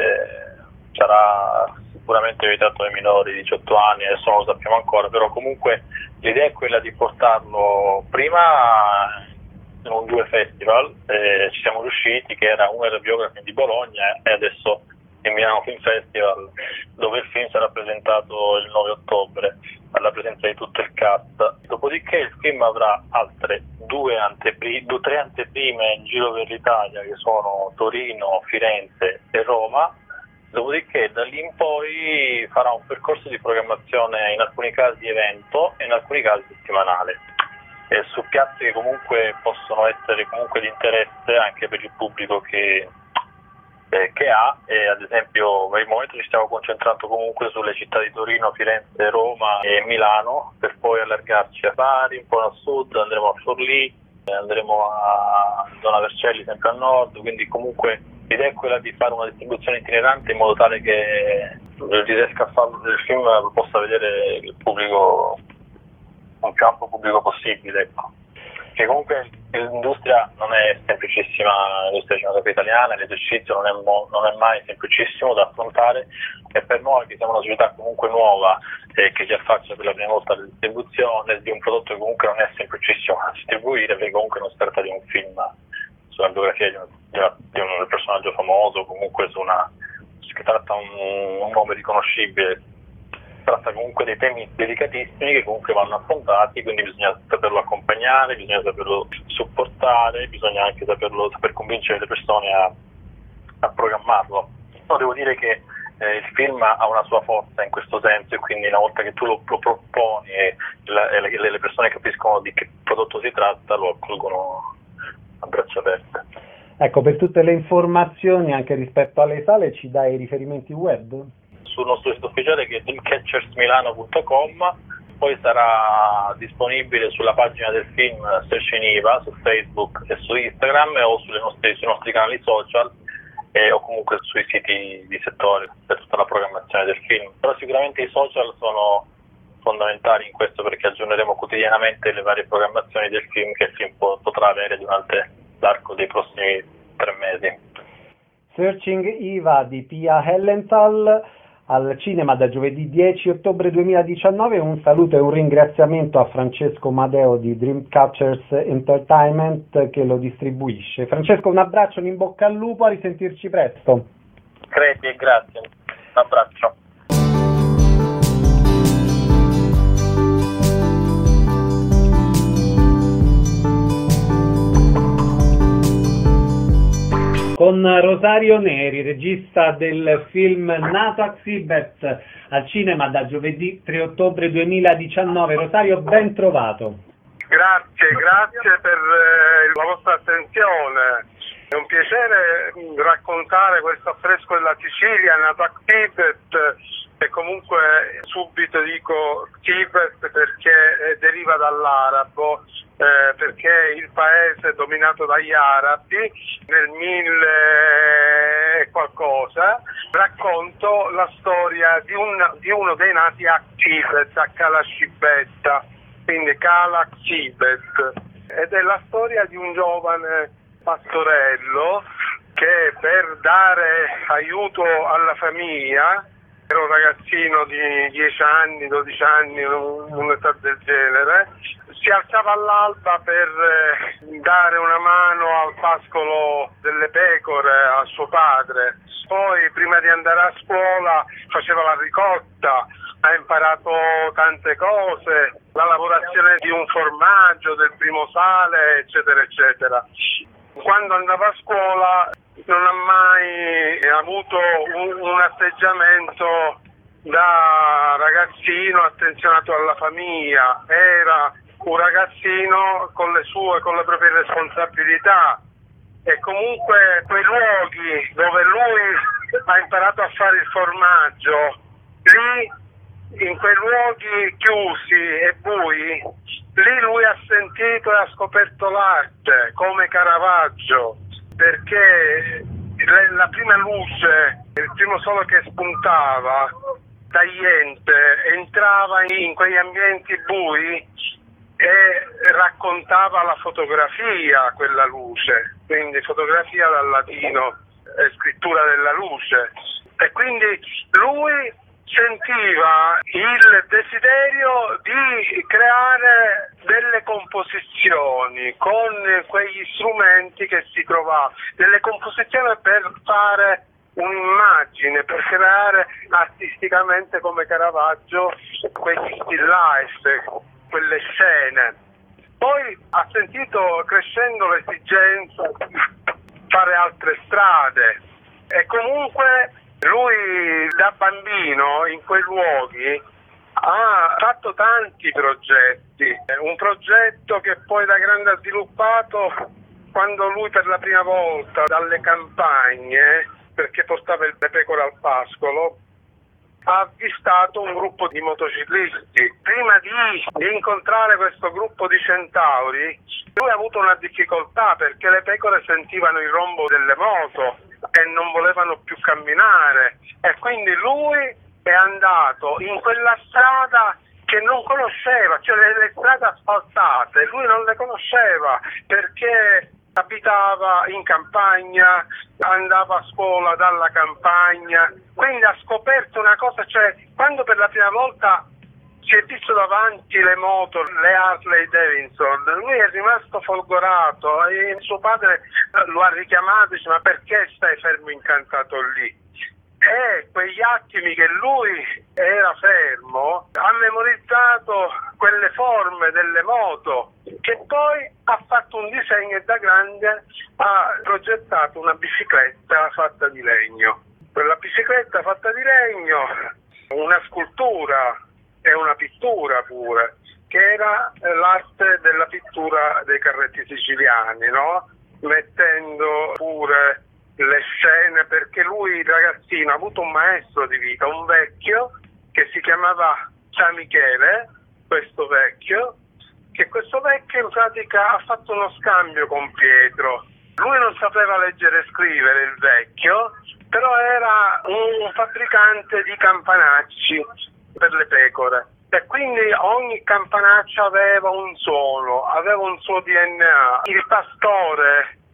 sarà vietato ai minori di 18 anni, adesso non lo sappiamo ancora, però comunque l'idea è quella di portarlo prima in un 2 festival, ci siamo riusciti, che uno era il Biography di Bologna e adesso il Milano Film Festival, dove il film sarà presentato il 9 ottobre alla presenza di tutto il cast. Dopodiché il film avrà altre 3 anteprime in giro per l'Italia, che sono Torino, Firenze e Roma. Dopodiché da lì in poi farà un percorso di programmazione, in alcuni casi evento e in alcuni casi settimanale, su piazze che comunque possono essere comunque di interesse anche per il pubblico che ha, e ad esempio per il momento ci stiamo concentrando comunque sulle città di Torino, Firenze, Roma e Milano, per poi allargarci a Bari, un po' a sud, andremo a Forlì, andremo a Zona Vercelli sempre a nord, quindi comunque l'idea è quella di fare una distribuzione itinerante in modo tale che si riesca a farlo del film lo possa vedere il pubblico, un più ampio pubblico possibile, ecco. Che comunque l'industria non è semplicissima, l'industria cinematografica italiana, l'esercizio non è mai semplicissimo da affrontare, e per noi che siamo una società comunque nuova che si affaccia per la prima volta alla distribuzione di un prodotto che comunque non è semplicissimo da distribuire, perché comunque non si tratta di un film sulla biografia di un personaggio famoso, comunque che tratta un nome riconoscibile. Tratta comunque dei temi delicatissimi che comunque vanno affrontati, quindi bisogna saperlo accompagnare, bisogna saperlo supportare, bisogna anche saper convincere le persone a programmarlo. Però devo dire che il film ha una sua forza in questo senso, e quindi una volta che tu lo proponi e le persone capiscono di che prodotto si tratta, lo accolgono a braccia aperte. Ecco, per tutte le informazioni anche rispetto alle sale ci dai i riferimenti web? Sul nostro sito ufficiale, che è dreamcatchersmilano.com, poi sarà disponibile sulla pagina del film Search in IVA su Facebook e su Instagram, o sui nostri canali social, o comunque sui siti di settore per tutta la programmazione del film. Però sicuramente i social sono fondamentali in questo, perché aggiorneremo quotidianamente le varie programmazioni del film che il film potrà avere durante l'arco dei prossimi 3 mesi. Searching Eva di Pia Hellenthal, al cinema da giovedì 10 ottobre 2019. Un saluto e un ringraziamento a Francesco Madeo di Dreamcatchers Entertainment che lo distribuisce. Francesco, un abbraccio, un in bocca al lupo, a risentirci presto. Grazie, un abbraccio. Con Rosario Neri, regista del film Nato a Xibet, al cinema da giovedì 3 ottobre 2019. Rosario, ben trovato. Grazie per la vostra attenzione. È un piacere raccontare questo affresco della Sicilia, Nato a Xibet, e comunque subito dico Xibet perché deriva dall'arabo, perché il paese è dominato dagli arabi nel 1000 e qualcosa. Racconto la storia di uno dei nati a Xibet, a Cala Cibetta, quindi Cala Xibet, ed è la storia di un giovane pastorello che per dare aiuto alla famiglia, era un ragazzino di 10 anni, 12 anni, un'età del genere, si alzava all'alba per dare una mano al pascolo delle pecore a suo padre. Poi, prima di andare a scuola, faceva la ricotta, ha imparato tante cose, la lavorazione di un formaggio, del primo sale, eccetera, eccetera. Quando andava a scuola non ha mai avuto un atteggiamento da ragazzino attenzionato alla famiglia, era un ragazzino con le proprie responsabilità, e comunque quei luoghi dove lui ha imparato a fare il formaggio, lì in quei luoghi chiusi e bui, lì lui ha sentito e ha scoperto l'arte come Caravaggio, perché la prima luce, il primo sole che spuntava tagliente entrava in quegli ambienti bui e raccontava la fotografia, quella luce, quindi fotografia dal latino, scrittura della luce, e quindi lui sentiva il desiderio di creare delle composizioni con quegli strumenti che si trovava, delle composizioni per fare un'immagine, per creare artisticamente come Caravaggio quegli still life, quelle scene. Poi ha sentito crescendo l'esigenza di fare altre strade, e comunque lui da bambino in quei luoghi ha fatto tanti progetti. Un progetto che poi da grande ha sviluppato quando lui per la prima volta dalle campagne, perché portava le pecore al pascolo, ha avvistato un gruppo di motociclisti. Prima di incontrare questo gruppo di centauri, lui ha avuto una difficoltà perché le pecore sentivano il rombo delle moto e non volevano più camminare, e quindi lui è andato in quella strada che non conosceva, cioè le strade asfaltate, lui non le conosceva perché abitava in campagna, andava a scuola dalla campagna, quindi ha scoperto una cosa, cioè quando per la prima volta si è visto davanti le moto, le Harley Davidson, lui è rimasto folgorato e suo padre lo ha richiamato e dice: ma perché stai fermo incantato lì? E quegli attimi che lui era fermo ha memorizzato quelle forme delle moto, che poi ha fatto un disegno e da grande ha progettato una bicicletta fatta di legno. Quella bicicletta fatta di legno, una scultura e una pittura pure, che era l'arte della pittura dei carretti siciliani, no? Mettendo pure le scene, perché lui, il ragazzino, ha avuto un maestro di vita, un vecchio che si chiamava San Michele, questo vecchio in pratica ha fatto uno scambio con Pietro. Lui non sapeva leggere e scrivere, il vecchio, però era un fabbricante di campanacci per le pecore, e quindi ogni campanaccio aveva un suono, aveva un suo DNA. Il pastore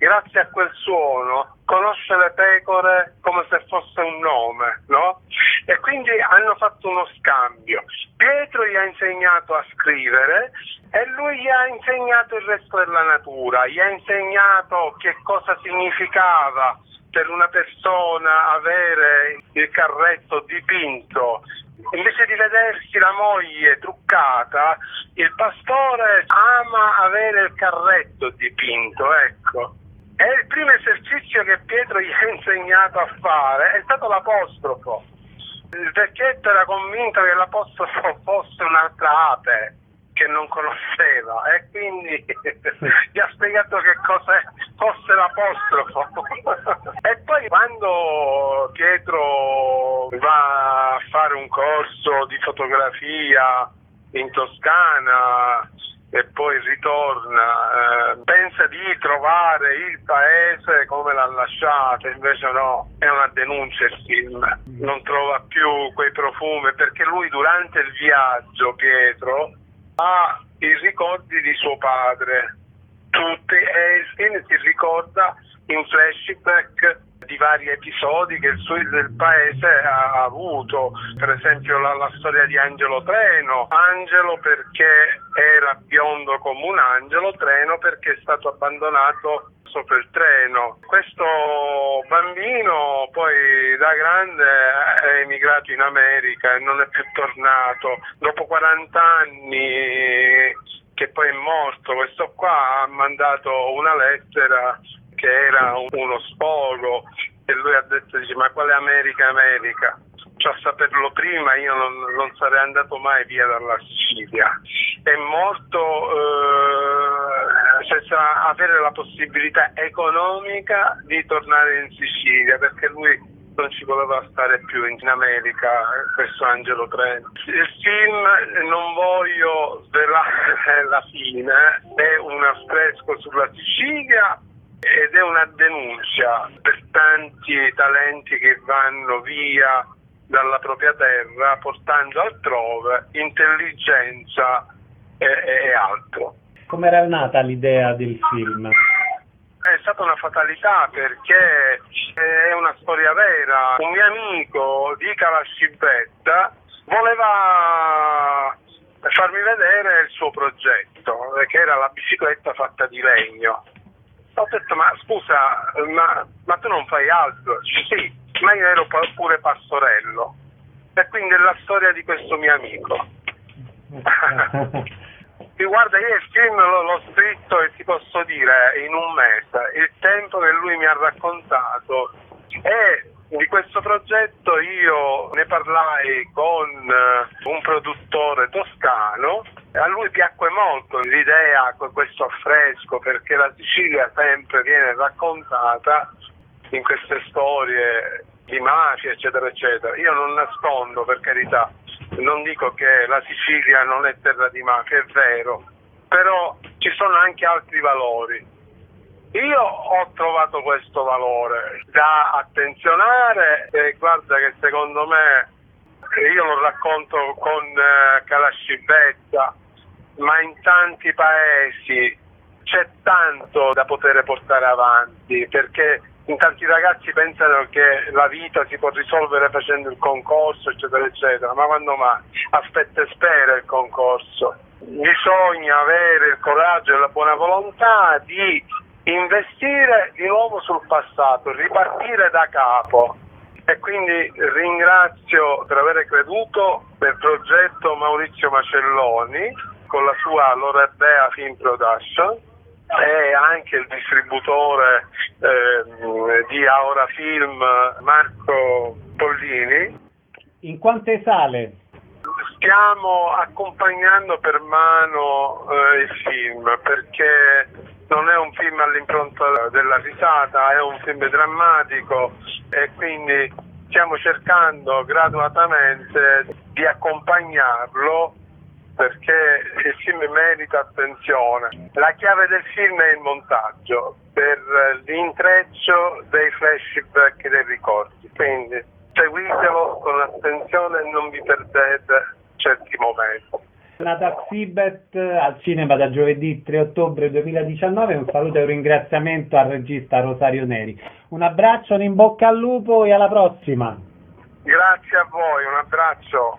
grazie a quel suono, conosce le pecore come se fosse un nome, no? E quindi hanno fatto uno scambio. Pietro gli ha insegnato a scrivere e lui gli ha insegnato il resto della natura, gli ha insegnato che cosa significava per una persona avere il carretto dipinto. Invece di vedersi la moglie truccata, il pastore ama avere il carretto dipinto, ecco. E il primo esercizio che Pietro gli ha insegnato a fare è stato l'apostrofo. Il vecchietto era convinto che l'apostrofo fosse un'altra ape che non conosceva e quindi gli ha spiegato che cosa fosse l'apostrofo. E poi quando Pietro va a fare un corso di fotografia in Toscana e poi ritorna, pensa di trovare il paese come l'ha lasciato, invece no, è una denuncia il film, non trova più quei profumi, perché lui durante il viaggio, Pietro, ha i ricordi di suo padre, tutti, e il film si ricorda in flashback di vari episodi che il paese ha avuto, per esempio la storia di Angelo Treno. Angelo perché era biondo come un angelo, Treno perché è stato abbandonato sopra il treno. Questo bambino poi da grande è emigrato in America e non è più tornato. Dopo 40 anni che poi è morto, questo qua ha mandato una lettera che era uno sfogo e lui ha detto, dice, ma quale America? Cioè, a saperlo prima io non sarei andato mai via dalla Sicilia. È morto senza avere la possibilità economica di tornare in Sicilia, perché lui non ci voleva stare più in America, questo Angelo Treno. Il film, non voglio svelare la fine, è un affresco sulla Sicilia ed è una denuncia per tanti talenti che vanno via dalla propria terra portando altrove intelligenza e altro. Come era nata l'idea del film? È stata una fatalità perché è una storia vera. Un mio amico di Calascibetta voleva farmi vedere il suo progetto, che era la bicicletta fatta di legno. Ho detto, ma scusa, ma tu non fai altro? Sì, ma io ero pure pastorello. E quindi è la storia di questo mio amico. Guarda, io il film l'ho scritto e ti posso dire in un mese. Il tempo che lui mi ha raccontato, e di questo progetto io ne parlai con un produttore toscano. A lui piacque molto l'idea con questo affresco, perché la Sicilia sempre viene raccontata in queste storie di mafia, eccetera, eccetera. Io non nascondo, per carità, non dico che la Sicilia non è terra di mafia, è vero, però ci sono anche altri valori. Io ho trovato questo valore da attenzionare e guarda che secondo me, io lo racconto con Calascibetta, ma in tanti paesi c'è tanto da poter portare avanti, perché in tanti ragazzi pensano che la vita si può risolvere facendo il concorso, eccetera, eccetera, ma quando mai? Aspetta e spera il concorso. Bisogna avere il coraggio e la buona volontà di investire di nuovo sul passato, ripartire da capo. E quindi ringrazio per aver creduto nel progetto Maurizio Macelloni con la sua Lorebea Film Production e anche il distributore di Aora Film Marco Pollini. In quante sale? Stiamo accompagnando per mano il film, perché non è un film all'impronta della risata, è un film drammatico e quindi stiamo cercando graduatamente di accompagnarlo, perché il film merita attenzione. La chiave del film è il montaggio, per l'intreccio dei flashback dei ricordi, quindi seguitelo con attenzione e non vi perdete certi momenti. Nata Xibet al cinema da giovedì 3 ottobre 2019. Un saluto e un ringraziamento al regista Rosario Neri. Un abbraccio, un in bocca al lupo e alla prossima. Grazie a voi, un abbraccio.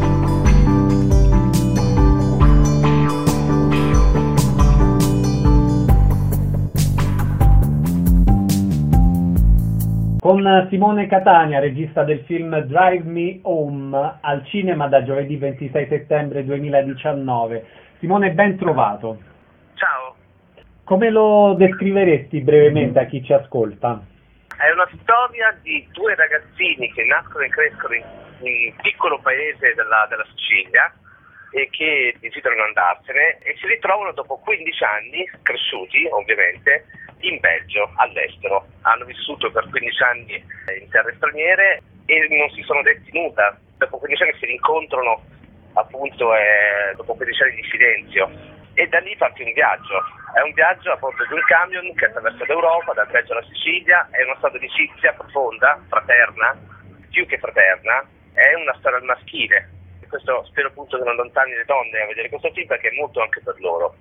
Con Simone Catania, regista del film Drive Me Home, al cinema da giovedì 26 settembre 2019. Simone, ben trovato. Ciao. Come lo descriveresti brevemente a chi ci ascolta? È una storia di due ragazzini che nascono e crescono in un piccolo paese della Sicilia e che desiderano andarsene e si ritrovano dopo 15 anni, cresciuti ovviamente, in Belgio, all'estero. Hanno vissuto per 15 anni in terre straniere e non si sono detti nulla. Dopo 15 anni si rincontrano appunto dopo 15 anni di silenzio e da lì parte un viaggio. È un viaggio a bordo di un camion che attraversa l'Europa, dal Belgio alla Sicilia. È una storia di amicizia profonda, fraterna, più che fraterna. È una storia al maschile. Questo spero appunto che non allontani le donne a vedere questo film perché è molto anche per loro.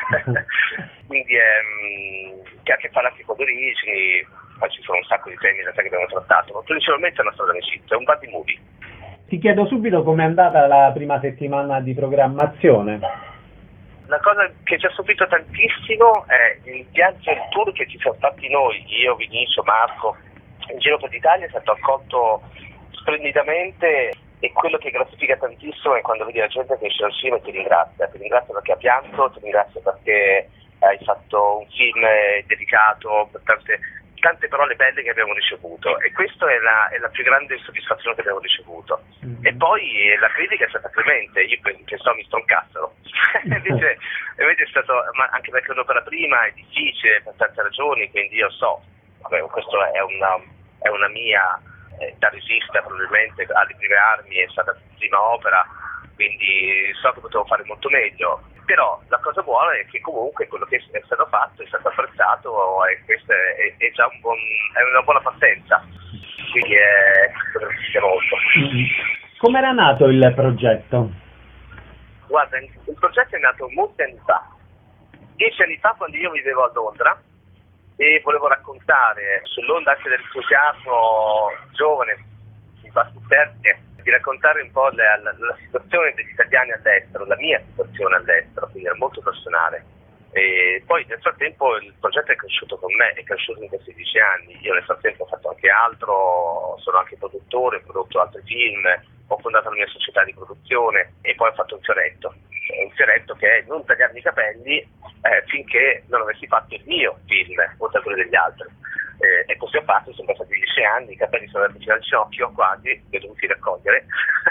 Quindi che ha a che fare anche con le origini, poi ci sono un sacco di temi in realtà che abbiamo trattato, ma principalmente è una storia d'amicizia, è un buddy movie. Ti chiedo subito com'è andata la prima settimana di programmazione. La cosa che ci ha stupito tantissimo è il viaggio e il tour che ci siamo fatti noi, io, Vinicio, Marco, in giro per l'Italia. È stato accolto splendidamente. E quello che gratifica tantissimo è quando vedi la gente che esce dal cinema e ti ringrazia perché ha pianto, ti ringrazia perché hai fatto un film dedicato per tante parole belle che abbiamo ricevuto, e questa è la più grande soddisfazione che abbiamo ricevuto. E poi la critica è stata clemente, io pensavo mi stroncassero, invece è stato, ma anche perché un'opera prima è difficile per tante ragioni, quindi io so, questo è una mia da regista, probabilmente alle prime armi è stata la prima opera, quindi so che potevo fare molto meglio, però la cosa buona è che comunque quello che è stato fatto è stato apprezzato e questo è già è una buona partenza, quindi è molto. Come era nato il progetto? Guarda, il progetto è nato molti anni fa, 10 anni fa, quando io vivevo a Londra e volevo raccontare, sull'onda anche dell'entusiasmo giovane, in bassi termini, di raccontare un po' la situazione degli italiani all'estero, la mia situazione all'estero, quindi era molto personale. E poi nel frattempo il progetto è cresciuto con me, è cresciuto in questi 10 anni. Io nel frattempo ho fatto anche altro, sono anche produttore, ho prodotto altri film, ho fondato la mia società di produzione e poi ho fatto un fioretto che è non tagliarmi i capelli finché non avessi fatto il mio film, oltre a quello degli altri. E così ho fatto, sono passati 10 anni, i capelli sono arrivati al ginocchio quasi, li ho dovuti raccogliere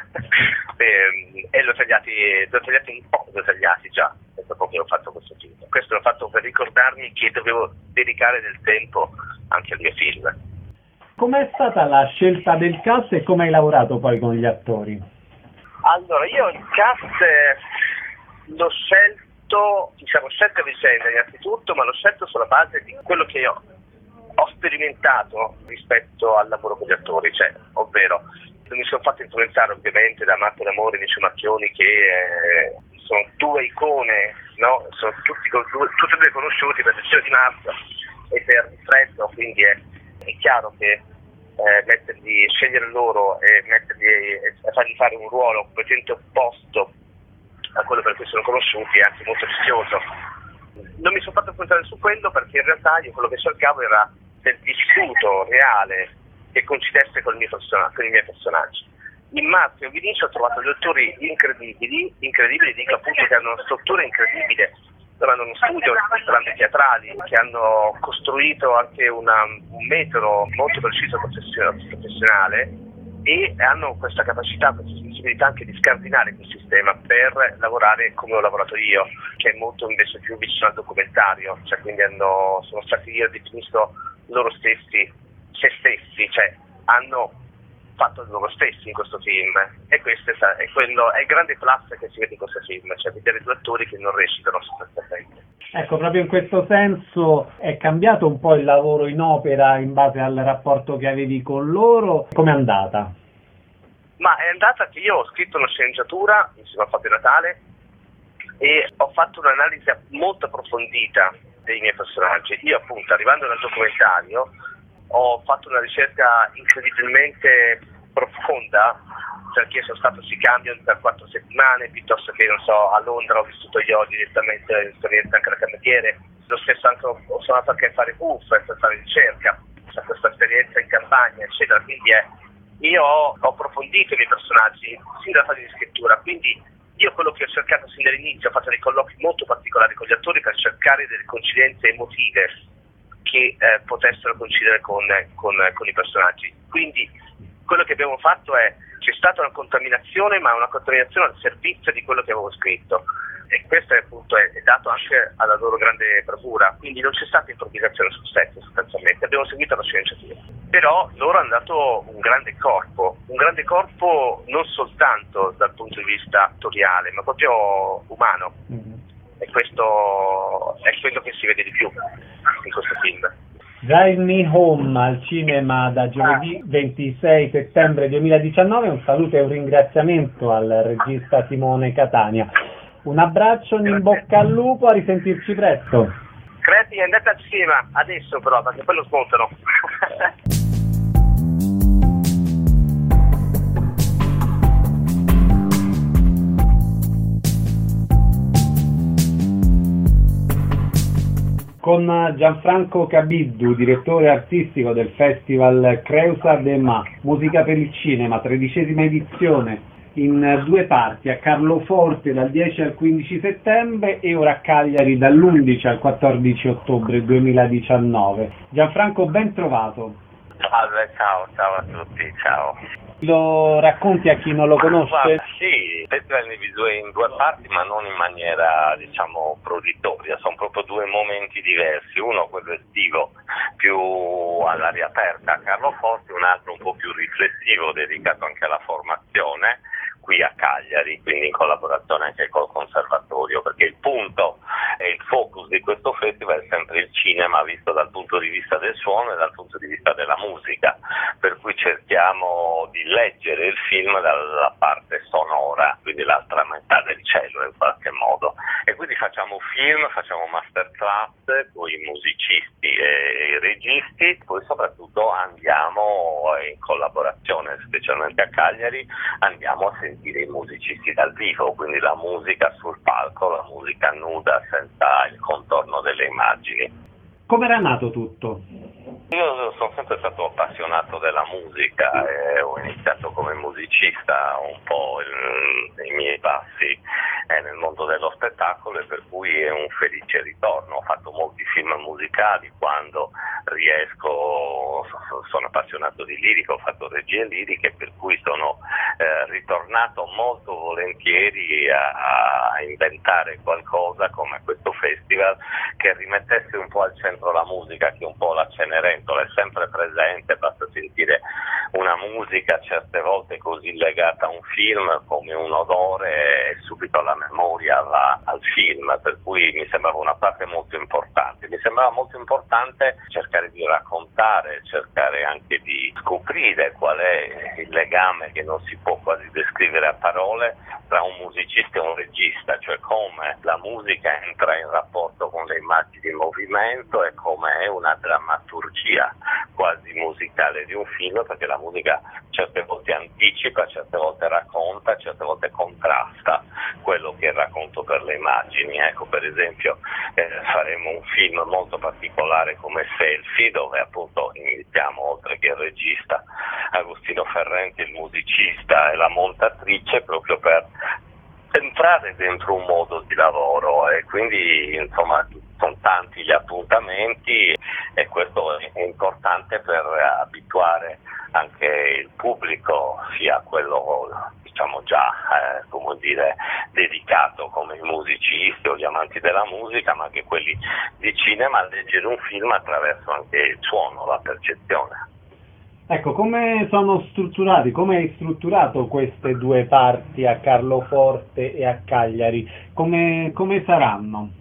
e l'ho tagliati un po', già, dopo che ho fatto questo film. Questo l'ho fatto per ricordarmi che dovevo dedicare del tempo anche al mio film. Com'è stata la scelta del cast e come hai lavorato poi con gli attori? Allora, io il cast l'ho scelto a vicenda innanzitutto, ma l'ho scelto sulla base di quello che io ho sperimentato rispetto al lavoro con gli attori, cioè, ovvero mi sono fatto influenzare ovviamente da Marco D'Amore e Licio Marchioni, che sono due icone, no? Sono tutti e due conosciuti per il Giro di Marzo e per il Freddo, quindi è chiaro che scegliere loro e fargli fare un ruolo completamente opposto a quello per cui sono conosciuti è anche molto rischioso. Non mi sono fatto influenzare su quello perché in realtà io quello che cercavo era del vissuto reale che coincidesse con i miei personaggi. In Marzio e Vinicio ho trovato gli attori incredibili, dico appunto che hanno una struttura incredibile, loro hanno uno studio, restaurante teatrali, che hanno costruito anche un metodo molto preciso professionale e hanno questa capacità, questa sensibilità anche di scardinare quel sistema per lavorare come ho lavorato io, che è molto invece più vicino al documentario, cioè quindi sono stati, io definisco loro stessi, se stessi, cioè hanno fatto loro stessi in questo film, e questo è il grande plus che si vede in questo film, cioè vedere due attori che non recitano sostanzialmente. Ecco, proprio in questo senso è cambiato un po' il lavoro in opera in base al rapporto che avevi con loro? Com'è andata? Ma è andata che io ho scritto una sceneggiatura insieme a Fabio Natale e ho fatto un'analisi molto approfondita dei miei personaggi. Io appunto, arrivando dal documentario, ho fatto una ricerca incredibilmente profonda, perché sono stato si cambiano per 4 settimane, piuttosto che, non so, a Londra ho vissuto io direttamente l'esperienza anche da cameriere, lo stesso anche sono andato anche a fare per fare ricerca, c'è questa esperienza in campagna, eccetera, quindi io ho approfondito i miei personaggi sin dalla fase di scrittura, quindi io quello che ho cercato sin dall'inizio, ho fatto dei colloqui molto particolari con gli attori per cercare delle coincidenze emotive che potessero coincidere con i personaggi. Quindi quello che abbiamo fatto c'è stata una contaminazione, ma una contaminazione al servizio di quello che avevo scritto, e questo appunto è dato anche alla loro grande bravura, quindi non c'è stata improvvisazione sul set sostanzialmente, abbiamo seguito la sceneggiatura. Però loro hanno dato un grande corpo non soltanto dal punto di vista attoriale, ma proprio umano, e questo è quello che si vede di più in questo film. Drive Me Home al cinema da giovedì 26 settembre 2019. Un saluto e un ringraziamento al regista Simone Catania. Un abbraccio, in bocca al lupo, a risentirci presto. Creti, andate al cinema adesso però, perché poi lo smontano. Con Gianfranco Cabiddu, direttore artistico del Festival Creusa de Ma, Musica per il Cinema, 13ª edizione, in 2 parti, a Carloforte dal 10 al 15 settembre e ora a Cagliari dall'11 al 14 ottobre 2019. Gianfranco, ben trovato. Salve, ciao a tutti, ciao. Lo racconti a chi non lo conosce? Guarda, sì, il festival è diviso in 2 parti, ma non in maniera, diciamo, proditoria, sono proprio 2 momenti diversi, uno quello estivo più all'aria aperta a Carloforte, un altro un po' più riflessivo, dedicato anche alla formazione, qui a Cagliari, quindi in collaborazione anche col Conservatorio, perché il punto e il focus di questo festival è sempre il cinema visto dal punto di vista del suono e dal punto di vista della musica, per cui cerchiamo di leggere il film dalla parte sonora, quindi l'altra metà del cielo in qualche modo, e quindi facciamo film, facciamo masterclass con i musicisti e i registi, poi soprattutto andiamo in collaborazione, specialmente a Cagliari, andiamo a sentire i musicisti dal vivo, quindi la musica sul palco, la musica nuda senza il contorno delle immagini. Come era nato tutto? Io sono sempre stato appassionato della musica e ho iniziato come musicista un po' i miei passi nel mondo dello spettacolo, e per cui è un felice ritorno. Ho fatto molti film musicali quando riesco, sono appassionato di lirica, ho fatto regie liriche, per cui sono ritornato molto volentieri a inventare qualcosa come questo festival che rimettesse un po' al centro la musica, che un po' la Cenerentola è sempre presente, basta sentire una musica certe volte così legata a un film come un odore e subito la memoria va al film, per cui mi sembrava una parte molto importante. Mi sembrava molto importante cercare di raccontare, cercare anche di scoprire qual è il legame che non si può quasi descrivere a parole tra un musicista e un regista, cioè come la musica entra in rapporto con le immagini in movimento e come è una drammaturgia quasi musicale di un film, perché la musica certe volte anticipa, certe volte racconta, certe volte contrasta quello che è il racconto per le immagini. Ecco, per esempio faremo un film molto particolare come Selfie, dove appunto iniziamo, oltre che il regista, Agostino Ferrenti, il musicista e la montatrice, proprio per entrare dentro un modo di lavoro, e quindi insomma sono tanti gli appuntamenti, e questo è importante per abituare anche il pubblico, sia quello diciamo già come dire dedicato come i musicisti o gli amanti della musica, ma anche quelli di cinema, a leggere un film attraverso anche il suono, la percezione. Ecco, come sono strutturati, come hai strutturato queste 2 parti a Carloforte e a Cagliari? Come saranno?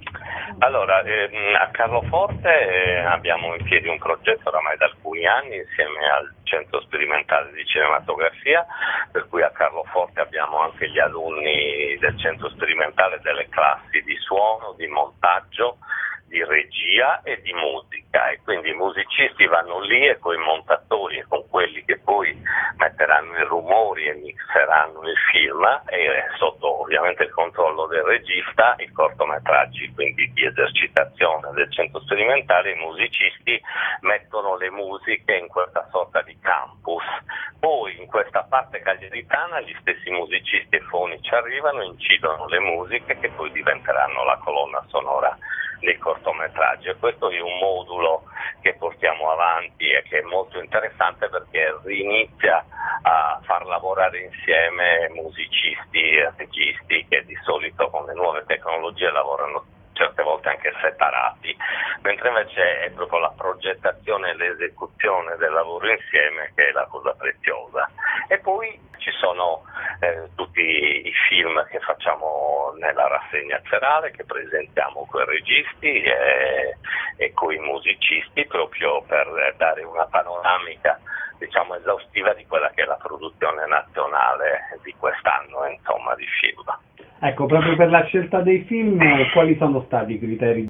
Allora, a Carloforte abbiamo in piedi un progetto oramai da alcuni anni insieme al Centro Sperimentale di Cinematografia, per cui a Carloforte abbiamo anche gli alunni del Centro Sperimentale delle classi di suono, di montaggio, di regia e di musica, e quindi i musicisti vanno lì e con i montatori e con quelli che poi metteranno i rumori e mixeranno il film, e sotto ovviamente il controllo del regista, i cortometraggi quindi di esercitazione del centro sperimentale, i musicisti mettono le musiche in questa sorta di campus. Poi in questa parte cagliaritana gli stessi musicisti e fonici arrivano, incidono le musiche che poi diventeranno la colonna sonora dei cortometraggi, e questo è un modulo che portiamo avanti e che è molto interessante perché inizia a far lavorare insieme musicisti e registi che di solito con le nuove tecnologie lavorano certe volte anche separati, mentre invece è proprio la progettazione e l'esecuzione del lavoro insieme che è la cosa preziosa. E poi ci sono tutti i film che facciamo nella rassegna serale, che presentiamo con i registi e con i musicisti, proprio per dare una panoramica diciamo esaustiva di quella che è la produzione nazionale di quest'anno, insomma, di film. Ecco, proprio per la scelta dei film, quali sono stati i criteri?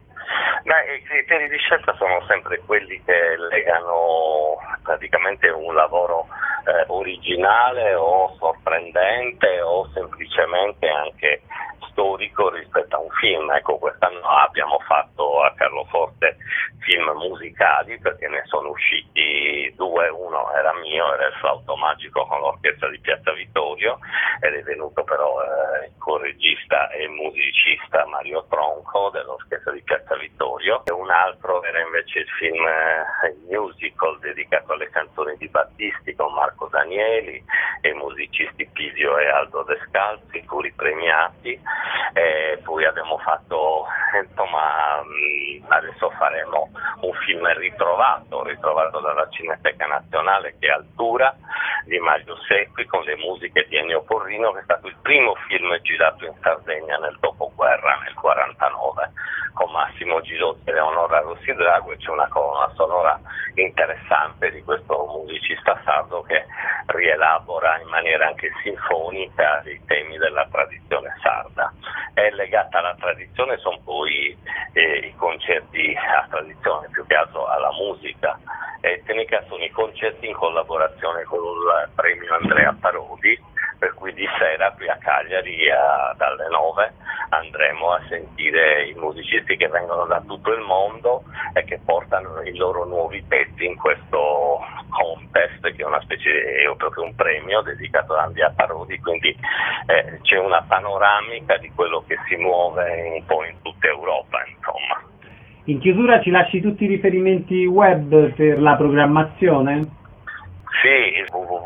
I criteri di scelta sono sempre quelli che legano praticamente un lavoro originale o sorprendente o semplicemente anche storico rispetto a un film. Ecco, quest'anno abbiamo fatto a Carloforte film musicali perché ne sono usciti due, uno era mio, era il Flauto Magico con l'orchestra di Piazza Vittorio, ed è venuto però il co-regista e musicista Mario Tronco dell'orchestra di Piazza Vittorio, e un altro era invece il film musical dedicato alle canzoni di Battisti con Marco Danieli e i musicisti Pisio e Aldo Descalzi, puri premiati. E poi abbiamo fatto, insomma, adesso faremo un film ritrovato dalla Cineteca Nazionale, che è Altura di Mario Secchi, con le musiche di Ennio Porrino, che è stato il primo film girato in Sardegna nel dopoguerra, nel 49, con Massimo Gilotti e Leonora Rossi Drago, e c'è una colonna sonora interessante di questo musicista sardo che rielabora in maniera anche sinfonica i temi della tradizione sarda. È legata alla tradizione sono poi i concerti a tradizione, più che altro alla musica etnica, sono i concerti in collaborazione con il premio Andrea Parodi, per cui di sera qui a Cagliari dalle 9 andremo a sentire i musicisti che vengono da tutto il mondo e che portano i loro nuovi pezzi in questo contest, che è una specie è proprio un premio dedicato ad Andrea Parodi, quindi c'è una panoramica di quello che si muove un po' in tutta Europa, insomma. In chiusura ci lasci tutti i riferimenti web per la programmazione? Sì,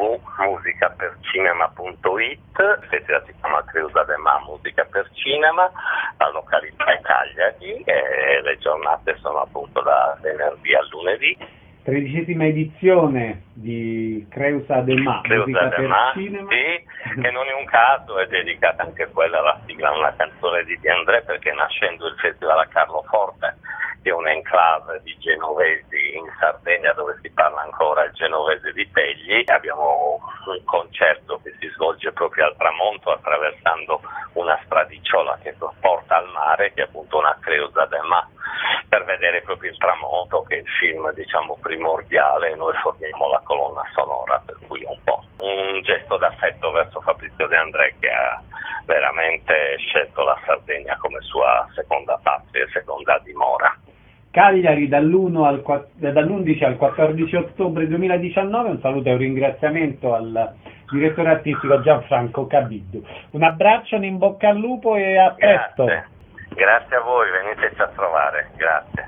www.musicapercinema.it, l'etichetta si chiama Creusa de Ma Musica per Cinema, la località è Cagliari e le giornate sono appunto da venerdì a lunedì. 13ª edizione di Creusa de Ma Musica per Cinema. Sì, che non è un caso, è dedicata anche quella alla sigla, una canzone di André, perché nascendo il festival a Carloforte, che è un'enclave di genovesi in Sardegna dove si parla ancora il genovese di Pegli, abbiamo un concerto che si svolge proprio al tramonto attraversando una stradiciola che porta al mare, che è appunto una Creusa de Ma, per vedere proprio il tramonto, che è il film diciamo primordiale, e noi forniamo la colonna sonora, per cui un po' un gesto d'affetto verso Fabrizio De André, che ha veramente scelto la Sardegna come sua seconda patria e seconda dimora. Cagliari dall'11 al 14 ottobre 2019, un saluto e un ringraziamento al direttore artistico Gianfranco Cabiddu. Un abbraccio, un in bocca al lupo e a presto. Grazie a voi, veniteci a trovare, grazie.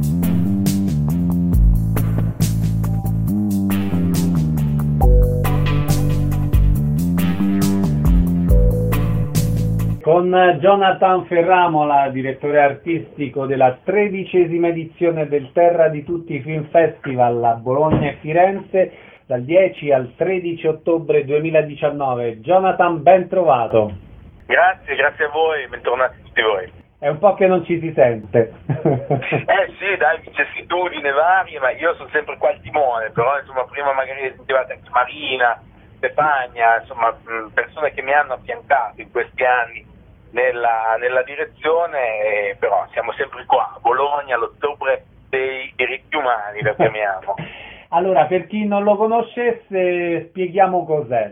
Con Jonathan Ferramola, direttore artistico della 13ª edizione del Terra di Tutti Film Festival a Bologna e Firenze, dal 10 al 13 ottobre 2019. Jonathan, ben trovato. Grazie a voi, bentornati tutti voi. È un po' che non ci si sente. Sì, dai, vicissitudini varie, ma io sono sempre qua al timone, però insomma prima magari sentivate anche Marina, Stefania, insomma persone che mi hanno affiancato in questi anni nella direzione, però siamo sempre qua, a Bologna, l'ottobre dei diritti umani, lo chiamiamo. Allora, per chi non lo conoscesse, spieghiamo cos'è.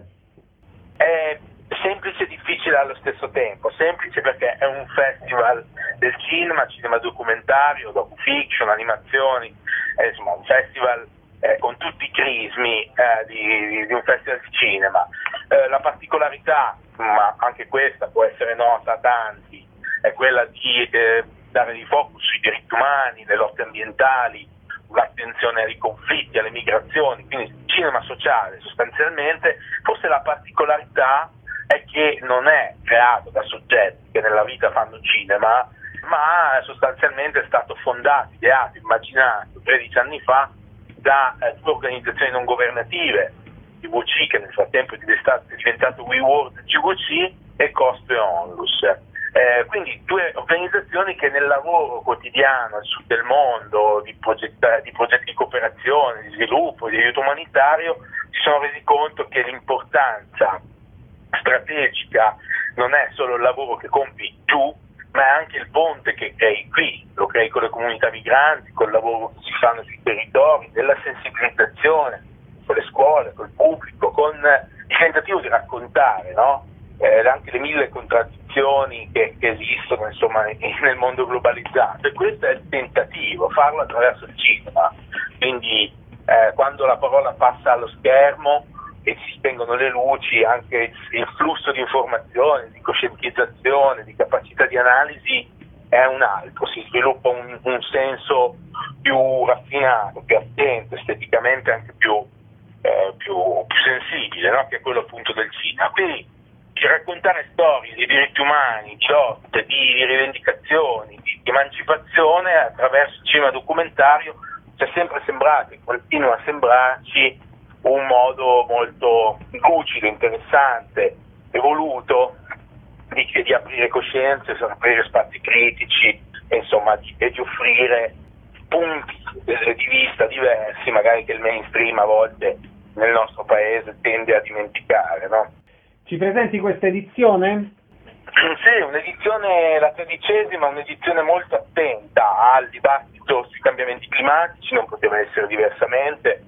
È semplice e difficile allo stesso tempo. Semplice perché è un festival del cinema documentario, docufiction, animazioni, insomma un festival con tutti i crismi di un festival di cinema. La particolarità, ma anche questa può essere nota a tanti, è quella di dare di focus sui diritti umani, le lotte ambientali, l'attenzione ai conflitti, alle migrazioni, quindi cinema sociale sostanzialmente. Forse la particolarità è che non è creato da soggetti che nella vita fanno cinema, ma sostanzialmente è stato fondato, ideato, immaginato 13 anni fa da due organizzazioni non governative, GVC, che nel frattempo è diventato We World GVC, e Costo e Onlus. Quindi due organizzazioni che nel lavoro quotidiano al sud del mondo, di progetti di cooperazione, di sviluppo, di aiuto umanitario, si sono resi conto che l'importanza strategica non è solo il lavoro che compi giù, ma è anche il ponte che crei qui, lo crei con le comunità migranti, col lavoro che si fanno sui territori, della sensibilizzazione, con le scuole, col pubblico, con il tentativo di raccontare, no? Anche le mille contraddizioni che esistono, insomma, nel mondo globalizzato, e questo è il tentativo, farlo attraverso il cinema. Quindi quando la parola passa allo schermo e si spengono le luci, anche il flusso di informazione, di coscientizzazione, di capacità di analisi è un altro, si sviluppa un senso più raffinato, più attento, esteticamente anche più sensibile, no? Che è quello appunto del cinema. Quindi raccontare storie di diritti umani, di lotte, di rivendicazioni, di emancipazione attraverso il cinema documentario ci è sempre sembrato e continua a sembrarci un modo molto lucido, interessante, evoluto di aprire coscienze, di aprire spazi critici, insomma, e di offrire punti di vista diversi, magari che il mainstream a volte nel nostro paese tende a dimenticare, no? Ci presenti questa edizione? Sì, un'edizione, la 13ª, un'edizione molto attenta al dibattito sui cambiamenti climatici, non poteva essere diversamente.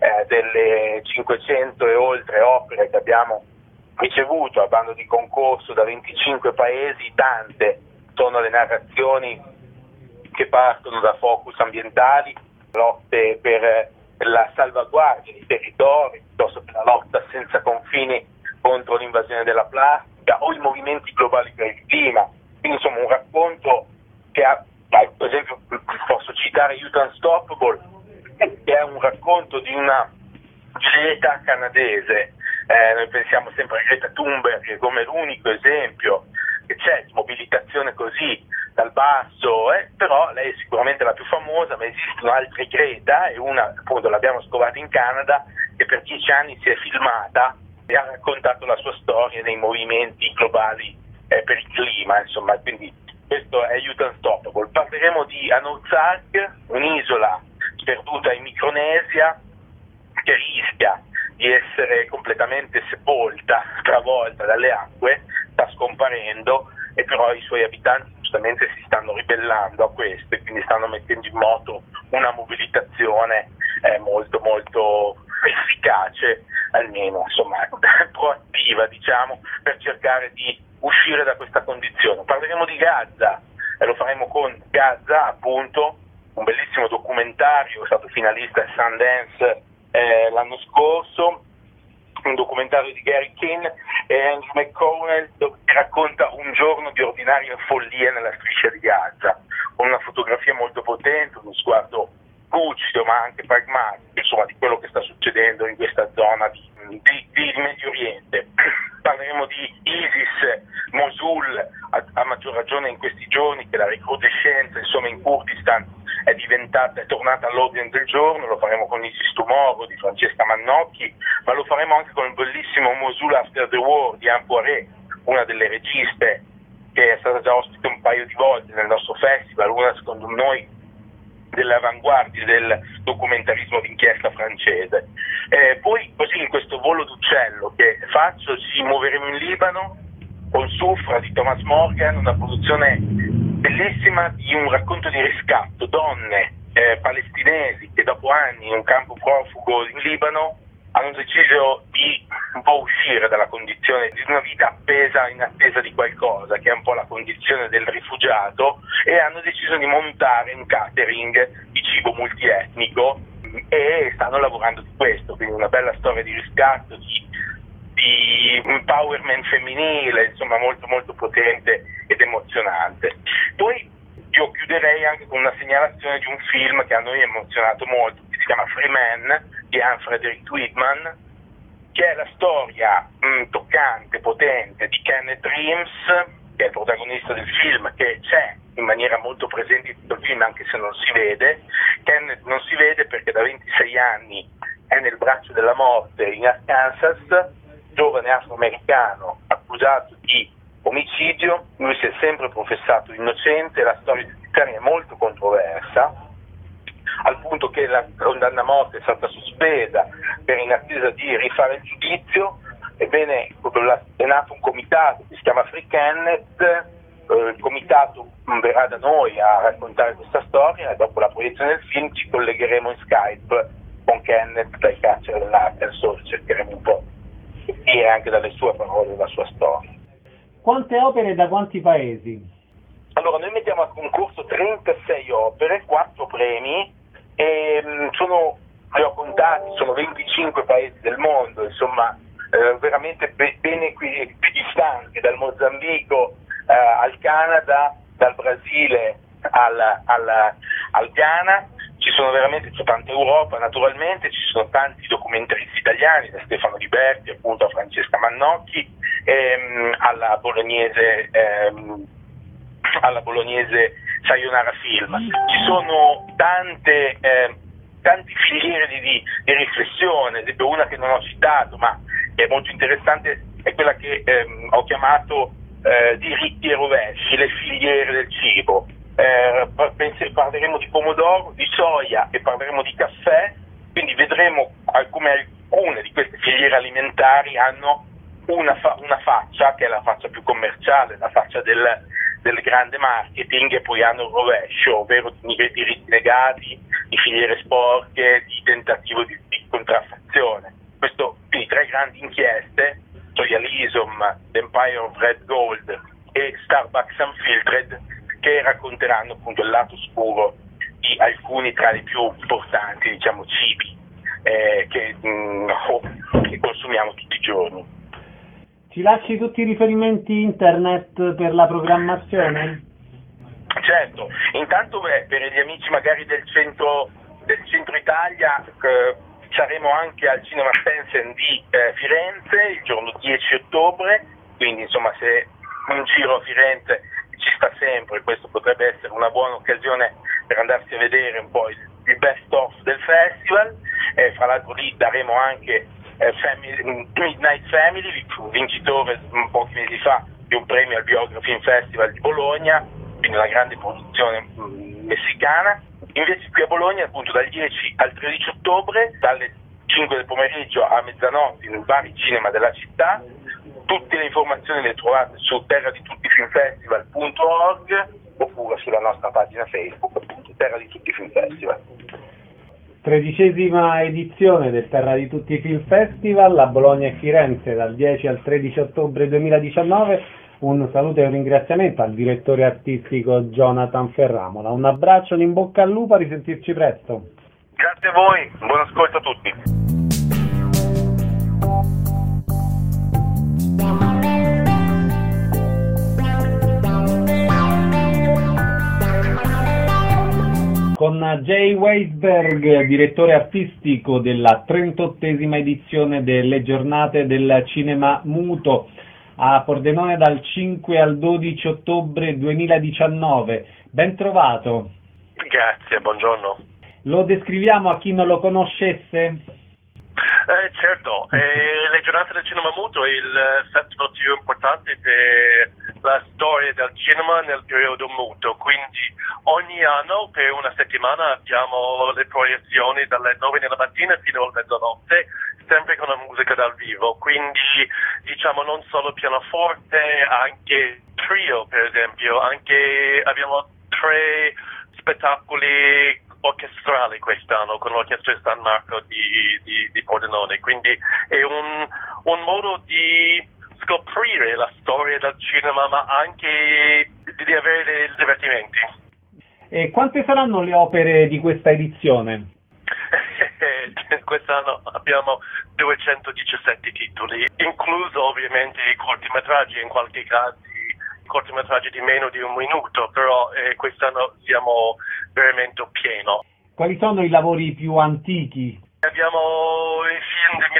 Delle 500 e oltre opere che abbiamo ricevuto a bando di concorso da 25 paesi, tante sono le narrazioni che partono da focus ambientali, lotte per la salvaguardia dei territori, piuttosto che la lotta senza confini contro l'invasione della plastica o i movimenti globali per il clima. Quindi insomma un racconto che ha, per esempio posso citare Youth Unstoppable, che è un racconto di una Greta canadese. Noi pensiamo sempre a Greta Thunberg come l'unico esempio che c'è di mobilitazione così dal basso, però lei è sicuramente la più famosa, ma esistono altre Greta, e una appunto l'abbiamo scovata in Canada, che per 10 anni si è filmata e ha raccontato la sua storia nei movimenti globali per il clima, insomma. Quindi questo è Youth Unstoppable. Parleremo di Anouk Sark, un'isola sperduta in Micronesia che rischia di essere completamente sepolta, travolta dalle acque, sta scomparendo, e però i suoi abitanti giustamente si stanno ribellando a questo e quindi stanno mettendo in moto una mobilitazione molto molto efficace, almeno insomma proattiva, diciamo, per cercare di uscire da questa condizione. Parleremo di Gaza e lo faremo con Gaza, appunto, un bellissimo documentario, è stato finalista a Sundance l'anno scorso, un documentario di Gary Keane e Andrew McConnell, che racconta un giorno di ordinaria follia nella striscia di Gaza, con una fotografia molto potente, uno sguardo lucido ma anche pragmatico, insomma, di quello che sta succedendo in questa zona di Medio Oriente. Parleremo di ISIS, Mosul, a maggior ragione in questi giorni che la recrudescenza, insomma, in Kurdistan è tornata all'ordine del giorno. Lo faremo con Isis Tomorrow di Francesca Mannocchi, ma lo faremo anche con il bellissimo Mosul After the War di Anne Poiré, una delle registe che è stata già ospite un paio di volte nel nostro festival, una secondo noi delle avanguardie del documentarismo d'inchiesta francese. Poi così in questo volo d'uccello che faccio ci muoveremo in Libano con Sufra di Thomas Morgan, una produzione bellissima di un racconto di riscatto, donne palestinesi che dopo anni in un campo profugo in Libano hanno deciso di un po' uscire dalla condizione di una vita appesa in attesa di qualcosa, che è un po' la condizione del rifugiato, e hanno deciso di montare un catering di cibo multietnico e stanno lavorando su questo, quindi una bella storia di riscatto, di empowerment femminile, insomma molto molto potente ed emozionante. Poi io chiuderei anche con una segnalazione di un film che a noi ha emozionato molto, che si chiama Free Man di Anne Frederick Tweedman, che è la storia toccante, potente di Kenneth Reams, che è il protagonista del film, che c'è in maniera molto presente in tutto il film anche se non si vede. Kenneth non si vede perché da 26 anni è nel braccio della morte in Arkansas, giovane afroamericano accusato di omicidio. Lui si è sempre professato innocente, la storia giudiziaria è molto controversa, al punto che la condanna a morte è stata sospesa in attesa di rifare il giudizio. Ebbene, è nato un comitato che si chiama Free Kenneth, il comitato verrà da noi a raccontare questa storia e dopo la proiezione del film ci collegheremo in Skype con Kenneth dal carcere dell'Arkansas, cercheremo un po' di dire anche dalle sue parole la sua storia. Quante opere da quanti paesi? Allora, noi mettiamo a concorso 36 opere, 4 premi, e li ho contati, sono 25 paesi del mondo, insomma veramente bene qui distanti, dal Mozambico al Canada, dal Brasile al Ghana. Ci sono veramente, c'è tanta Europa naturalmente, ci sono tanti documentaristi italiani, da Stefano Liberti appunto a Francesca Mannocchi, alla bolognese Sayonara Film. Ci sono tante filiere di riflessione, ad esempio una che non ho citato ma è molto interessante è quella che ho chiamato diritti e rovesci, le filiere del cibo. Parleremo di pomodoro, di soia e parleremo di caffè, quindi vedremo come alcune di queste filiere alimentari hanno una faccia che è la faccia più commerciale, la faccia del grande marketing, e poi hanno il rovescio, ovvero di diritti negati, di filiere sporche, di tentativo di contraffazione. Quindi 3 grandi inchieste, Soyalism, The Empire of Red Gold e Starbucks Unfiltered, che racconteranno appunto il lato scuro di alcuni tra i più importanti, diciamo, cibi che consumiamo tutti i giorni. Ci lasci tutti i riferimenti internet per la programmazione? Certo, intanto per gli amici magari del centro Italia saremo anche al Cinema Spencer di Firenze il giorno 10 ottobre, quindi insomma se un giro a Firenze ci sta sempre, questo potrebbe essere una buona occasione per andarsi a vedere un po' il best of del festival. Fra l'altro lì daremo anche Midnight Family, vincitore pochi mesi fa di un premio al Biography Film Festival di Bologna, quindi una grande produzione messicana. Invece qui a Bologna appunto dal 10 al 13 ottobre dalle 5 del pomeriggio a mezzanotte in vari cinema della città. Tutte le informazioni le trovate su terradituttifilmfestival.org oppure sulla nostra pagina Facebook, appunto Terra di Tutti Film Festival. 13ª edizione del Terra di Tutti Film Festival a Bologna e Firenze dal 10 al 13 ottobre 2019. Un saluto e un ringraziamento al direttore artistico Jonathan Ferramola. Un abbraccio, un in bocca al lupo, a risentirci presto. Grazie a voi, buon ascolto a tutti. Con Jay Weisberg, direttore artistico della 38ª edizione delle giornate del cinema muto a Pordenone dal 5 al 12 ottobre 2019. Ben trovato. Grazie, buongiorno. Lo descriviamo a chi non lo conoscesse? Certo, le giornate del cinema muto è il festival più importante per la storia del cinema nel periodo muto, quindi ogni anno per una settimana abbiamo le proiezioni dalle 9 della mattina fino alla mezzanotte, sempre con la musica dal vivo, quindi diciamo non solo pianoforte, anche trio per esempio, anche abbiamo 3 spettacoli orchestrali quest'anno con l'orchestra di San Marco di Pordenone, quindi è un modo di scoprire la storia del cinema ma anche di avere dei divertimenti. E quante saranno le opere di questa edizione? Quest'anno abbiamo 217 titoli, incluso ovviamente i cortometraggi, in qualche caso cortometraggi di meno di un minuto, però quest'anno siamo veramente pieno. Quali sono i lavori più antichi? Abbiamo i film del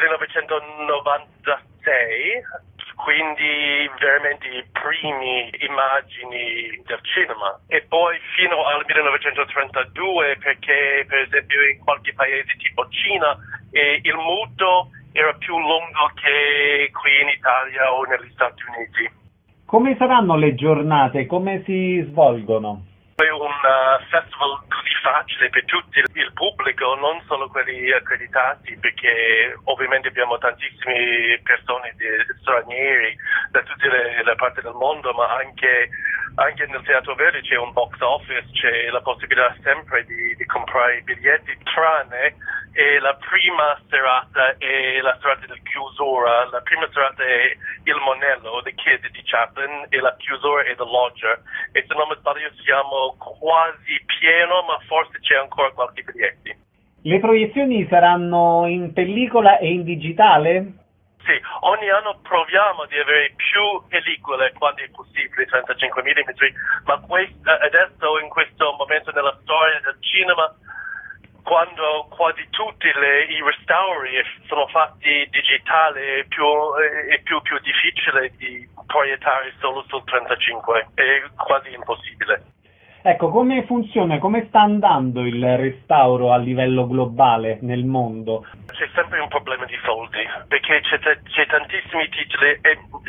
1996, quindi veramente i primi immagini del cinema, e poi fino al 1932 perché per esempio in qualche paese tipo Cina il muto era più lungo che qui in Italia o negli Stati Uniti. Come saranno le giornate? Come si svolgono? È un festival così facile per tutto il pubblico, non solo quelli accreditati, perché ovviamente abbiamo tantissime persone stranieri da tutte le parti del mondo, ma anche nel Teatro Verdi c'è un box office, c'è la possibilità sempre di comprare i biglietti, tranne la prima serata e la serata di chiusura. La prima serata è Il Monello, The Kid di Chaplin, e la chiusura è The Lodger. E se non mi sbaglio siamo quasi pieno, ma forse c'è ancora qualche biglietti. Le proiezioni saranno in pellicola e in digitale? Sì, ogni anno proviamo di avere più pellicole quando è possibile, 35 mm, ma adesso in questo momento nella storia del cinema, quando quasi tutti i restauri sono fatti digitali, è più difficile di proiettare solo sul 35, è quasi impossibile. Ecco, come funziona, come sta andando il restauro a livello globale nel mondo? C'è sempre un problema di soldi, perché c'è tantissimi titoli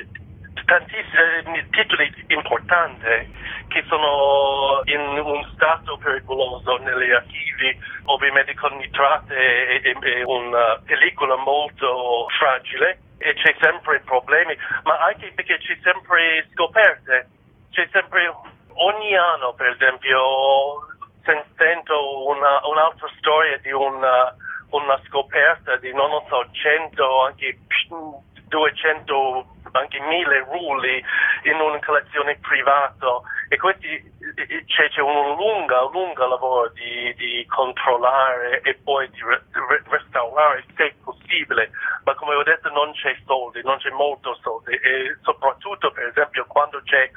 importanti che sono in un stato pericoloso negli archivi, ovviamente con nitrate è una pellicola molto fragile e c'è sempre problemi, ma anche perché c'è sempre scoperte, c'è sempre ogni anno per esempio sento un'altra storia di una scoperta di non so 100 anche 200 anche 1000 rulli in una collezione privata, e c'è un lungo lavoro di controllare e poi di restaurare se possibile, ma come ho detto non c'è soldi, non c'è molto soldi, e soprattutto per esempio quando c'è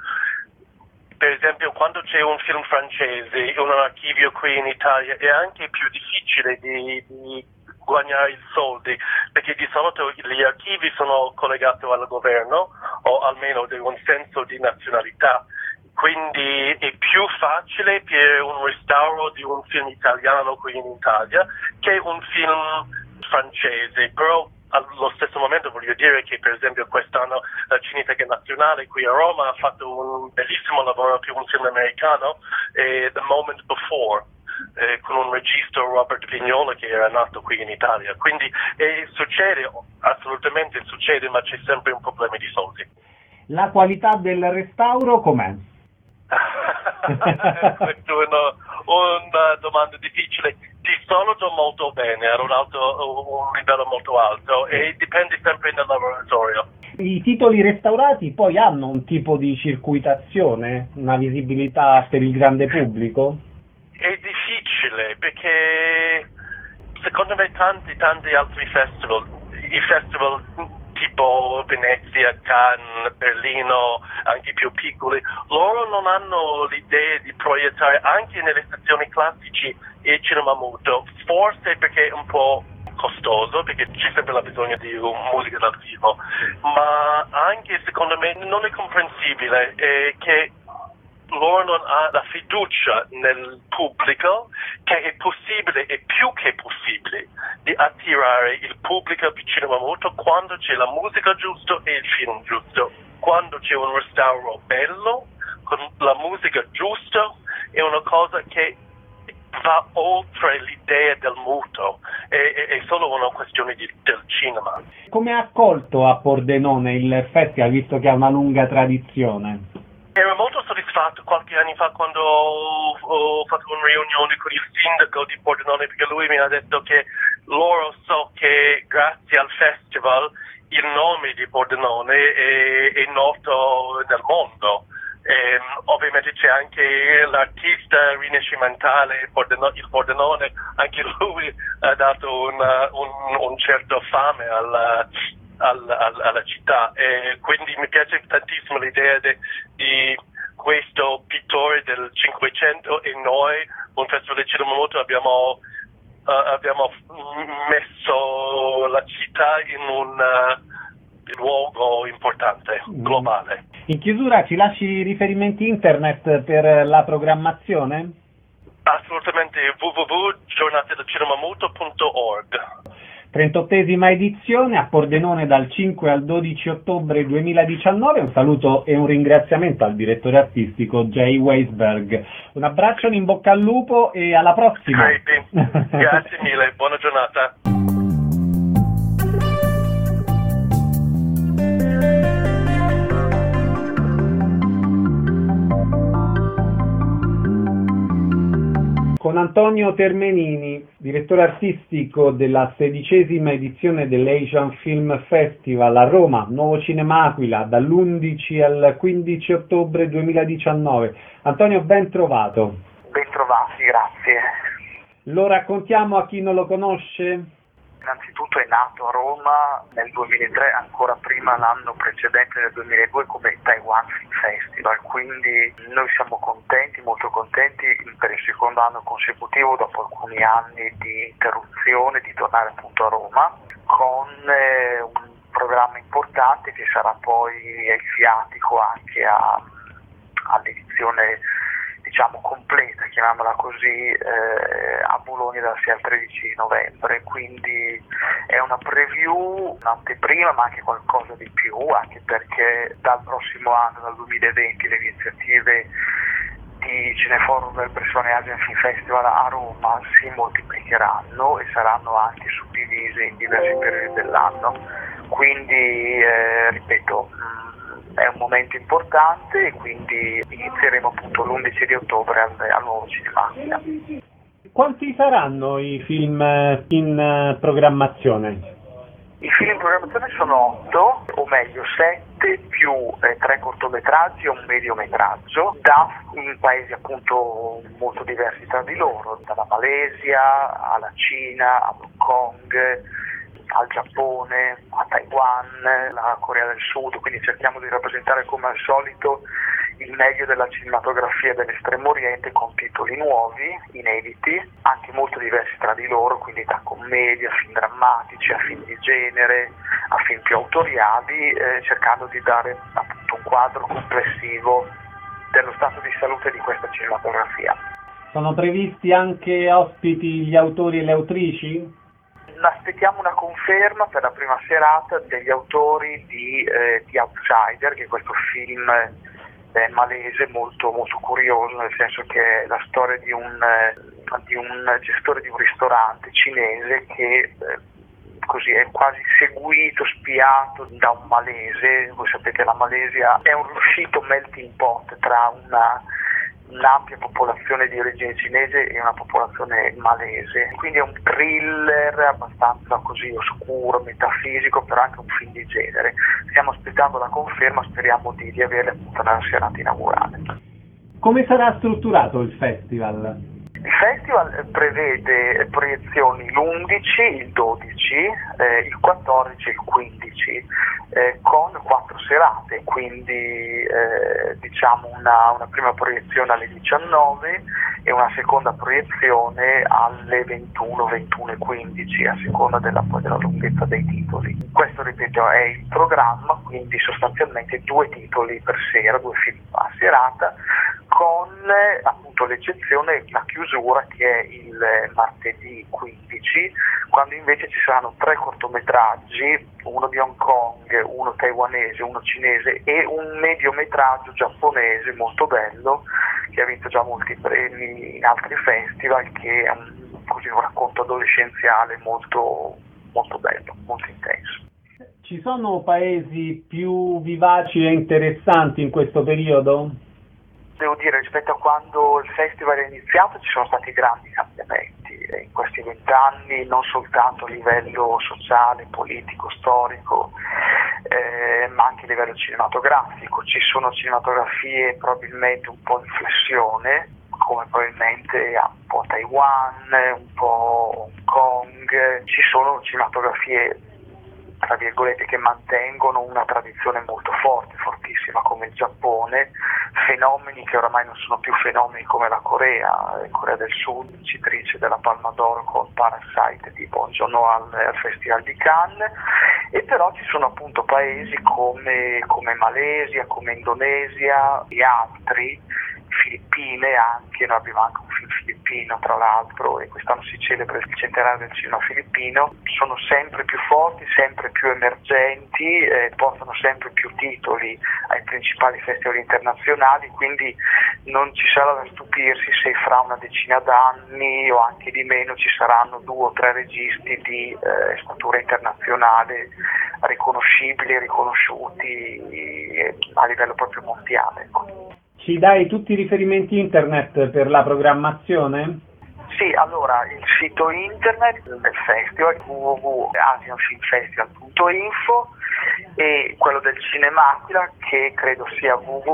un film francese in un archivio qui in Italia è anche più difficile di guadagnare i soldi, perché di solito gli archivi sono collegati al governo o almeno di un senso di nazionalità, quindi è più facile per un restauro di un film italiano qui in Italia che un film francese, però allo stesso momento voglio dire che per esempio quest'anno la Cineteca Nazionale qui a Roma ha fatto un bellissimo lavoro per un film americano, The Moment Before, con un regista Robert Vignola che era nato qui in Italia, quindi succede, assolutamente succede, ma c'è sempre un problema di soldi. La qualità del restauro com'è? Questa è una domanda difficile. Di solito molto bene, a un livello molto alto, e dipende sempre dal laboratorio. I titoli restaurati poi hanno un tipo di circuitazione, una visibilità per il grande pubblico? È difficile perché secondo me tanti altri festival, i festival tipo Venezia, Cannes, Berlino, anche più piccoli, loro non hanno l'idea di proiettare anche nelle stazioni classici il cinema muto, forse perché è un po' costoso, perché c'è sempre la bisogno di musica dal vivo, ma anche secondo me non è comprensibile che loro non hanno la fiducia nel pubblico che è possibile e più che possibile di attirare il pubblico al cinema muto quando c'è la musica giusta e il film giusto. quando c'è un restauro bello, con la musica giusta, è una cosa che va oltre l'idea del muto, è solo una questione del cinema. Come ha accolto a Pordenone il festival, visto che ha una lunga tradizione? Ero molto soddisfatto qualche anno fa quando ho fatto una riunione con il sindaco di Pordenone, perché lui mi ha detto che loro so che grazie al festival il nome di Pordenone è noto nel mondo. Ovviamente c'è anche l'artista rinascimentale, il Pordenone, anche lui ha dato un certo fame alla città, e quindi mi piace tantissimo l'idea di questo pittore del Cinquecento, e noi, un festival di cinema muto, abbiamo messo la città in un luogo importante, globale. In chiusura ci lasci riferimenti internet per la programmazione? Assolutamente, www.giornatedelcinemamuto.org. 38esima edizione a Pordenone dal 5 al 12 ottobre 2019. Un saluto e un ringraziamento al direttore artistico Jay Weisberg. Un abbraccio, in bocca al lupo e alla prossima. Grazie mille, buona giornata. Con Antonio Termenini, direttore artistico della 16esima edizione dell'Asian Film Festival a Roma, Nuovo Cinema Aquila, dall'11 al 15 ottobre 2019. Antonio, ben trovato. Ben trovati, grazie. Lo raccontiamo a chi non lo conosce? Innanzitutto è nato a Roma nel 2003, ancora prima l'anno precedente nel 2002 come Taiwan Film Festival, quindi noi siamo contenti, molto contenti per il secondo anno consecutivo, dopo alcuni anni di interruzione, di tornare appunto a Roma con un programma importante che sarà poi il viatico anche all'edizione diciamo completa, chiamiamola così, a Bologna dal 6 al 13 novembre, quindi è una preview, un'anteprima, ma anche qualcosa di più, anche perché dal prossimo anno, dal 2020, le iniziative di Cineforum del Bressone Asian Film Festival a Roma si moltiplicheranno e saranno anche suddivise in diversi periodi dell'anno, quindi ripeto, è un momento importante e quindi inizieremo appunto l'11 di ottobre al Nuovo Cinema. Quanti saranno i film in programmazione? I film in programmazione sono 8, o meglio 7 più 3 cortometraggi e un mediometraggio, da in paesi appunto molto diversi tra di loro, dalla Malesia alla Cina, a Hong Kong, al Giappone, a Taiwan, la Corea del Sud, quindi cerchiamo di rappresentare come al solito il meglio della cinematografia dell'Estremo Oriente con titoli nuovi, inediti, anche molto diversi tra di loro, quindi da commedia a film drammatici, a film di genere, a film più autoriali, cercando di dare appunto un quadro complessivo dello stato di salute di questa cinematografia. Sono previsti anche ospiti gli autori e le autrici? Aspettiamo una conferma per la prima serata degli autori di Outsider, che è questo film malese molto, molto curioso, nel senso che è la storia di un gestore di un ristorante cinese che così è quasi seguito, spiato da un malese. Voi sapete, la Malesia è un riuscito melting pot tra un'ampia popolazione di origine cinese e una popolazione malese, quindi è un thriller abbastanza così oscuro, metafisico, però anche un film di genere. Stiamo aspettando la conferma, speriamo di averla appunto nella serata inaugurale. Come sarà strutturato il festival? Il festival prevede proiezioni l'11, il 12, il 14 e il 15, con 4 serate, quindi diciamo una prima proiezione alle 19 e una seconda proiezione alle 21, 21 e 15, a seconda della lunghezza dei titoli. Questo, ripeto, è il programma, quindi sostanzialmente 2 titoli per sera, 2 film a serata, con appunto l'eccezione, la chiusura che è il martedì 15, quando invece ci saranno 3 cortometraggi, uno di Hong Kong, uno taiwanese, uno cinese e un mediometraggio giapponese molto bello che ha vinto già molti premi in altri festival, che è un racconto adolescenziale molto, molto bello, molto intenso. Ci sono paesi più vivaci e interessanti in questo periodo? Devo dire, rispetto a quando il festival è iniziato ci sono stati grandi cambiamenti in questi 20 anni, non soltanto a livello sociale, politico, storico, ma anche a livello cinematografico. Ci sono cinematografie probabilmente un po' in flessione, come probabilmente un po' Taiwan, un po' Hong Kong. Ci sono cinematografie, tra virgolette, che mantengono una tradizione molto forte, fortissima, come il Giappone, fenomeni che oramai non sono più fenomeni come la Corea del Sud, vincitrice della Palma d'Oro con Parasite di Bong Joon-ho al Festival di Cannes, e però ci sono appunto paesi come Malesia, come Indonesia e altri, Filippine anche, noi abbiamo anche un film filippino tra l'altro, e quest'anno si celebra il centenario del cinema filippino. Sono sempre più forti, sempre più emergenti, portano sempre più titoli ai principali festival internazionali, quindi non ci sarà da stupirsi se fra una decina d'anni o anche di meno ci saranno 2 o 3 registi di statura internazionale riconoscibili e riconosciuti a livello proprio mondiale. Ci dai tutti i riferimenti internet per la programmazione? Sì, allora il sito internet del festival www.asianfilmfestival.info e quello del Cinemaquila, che credo sia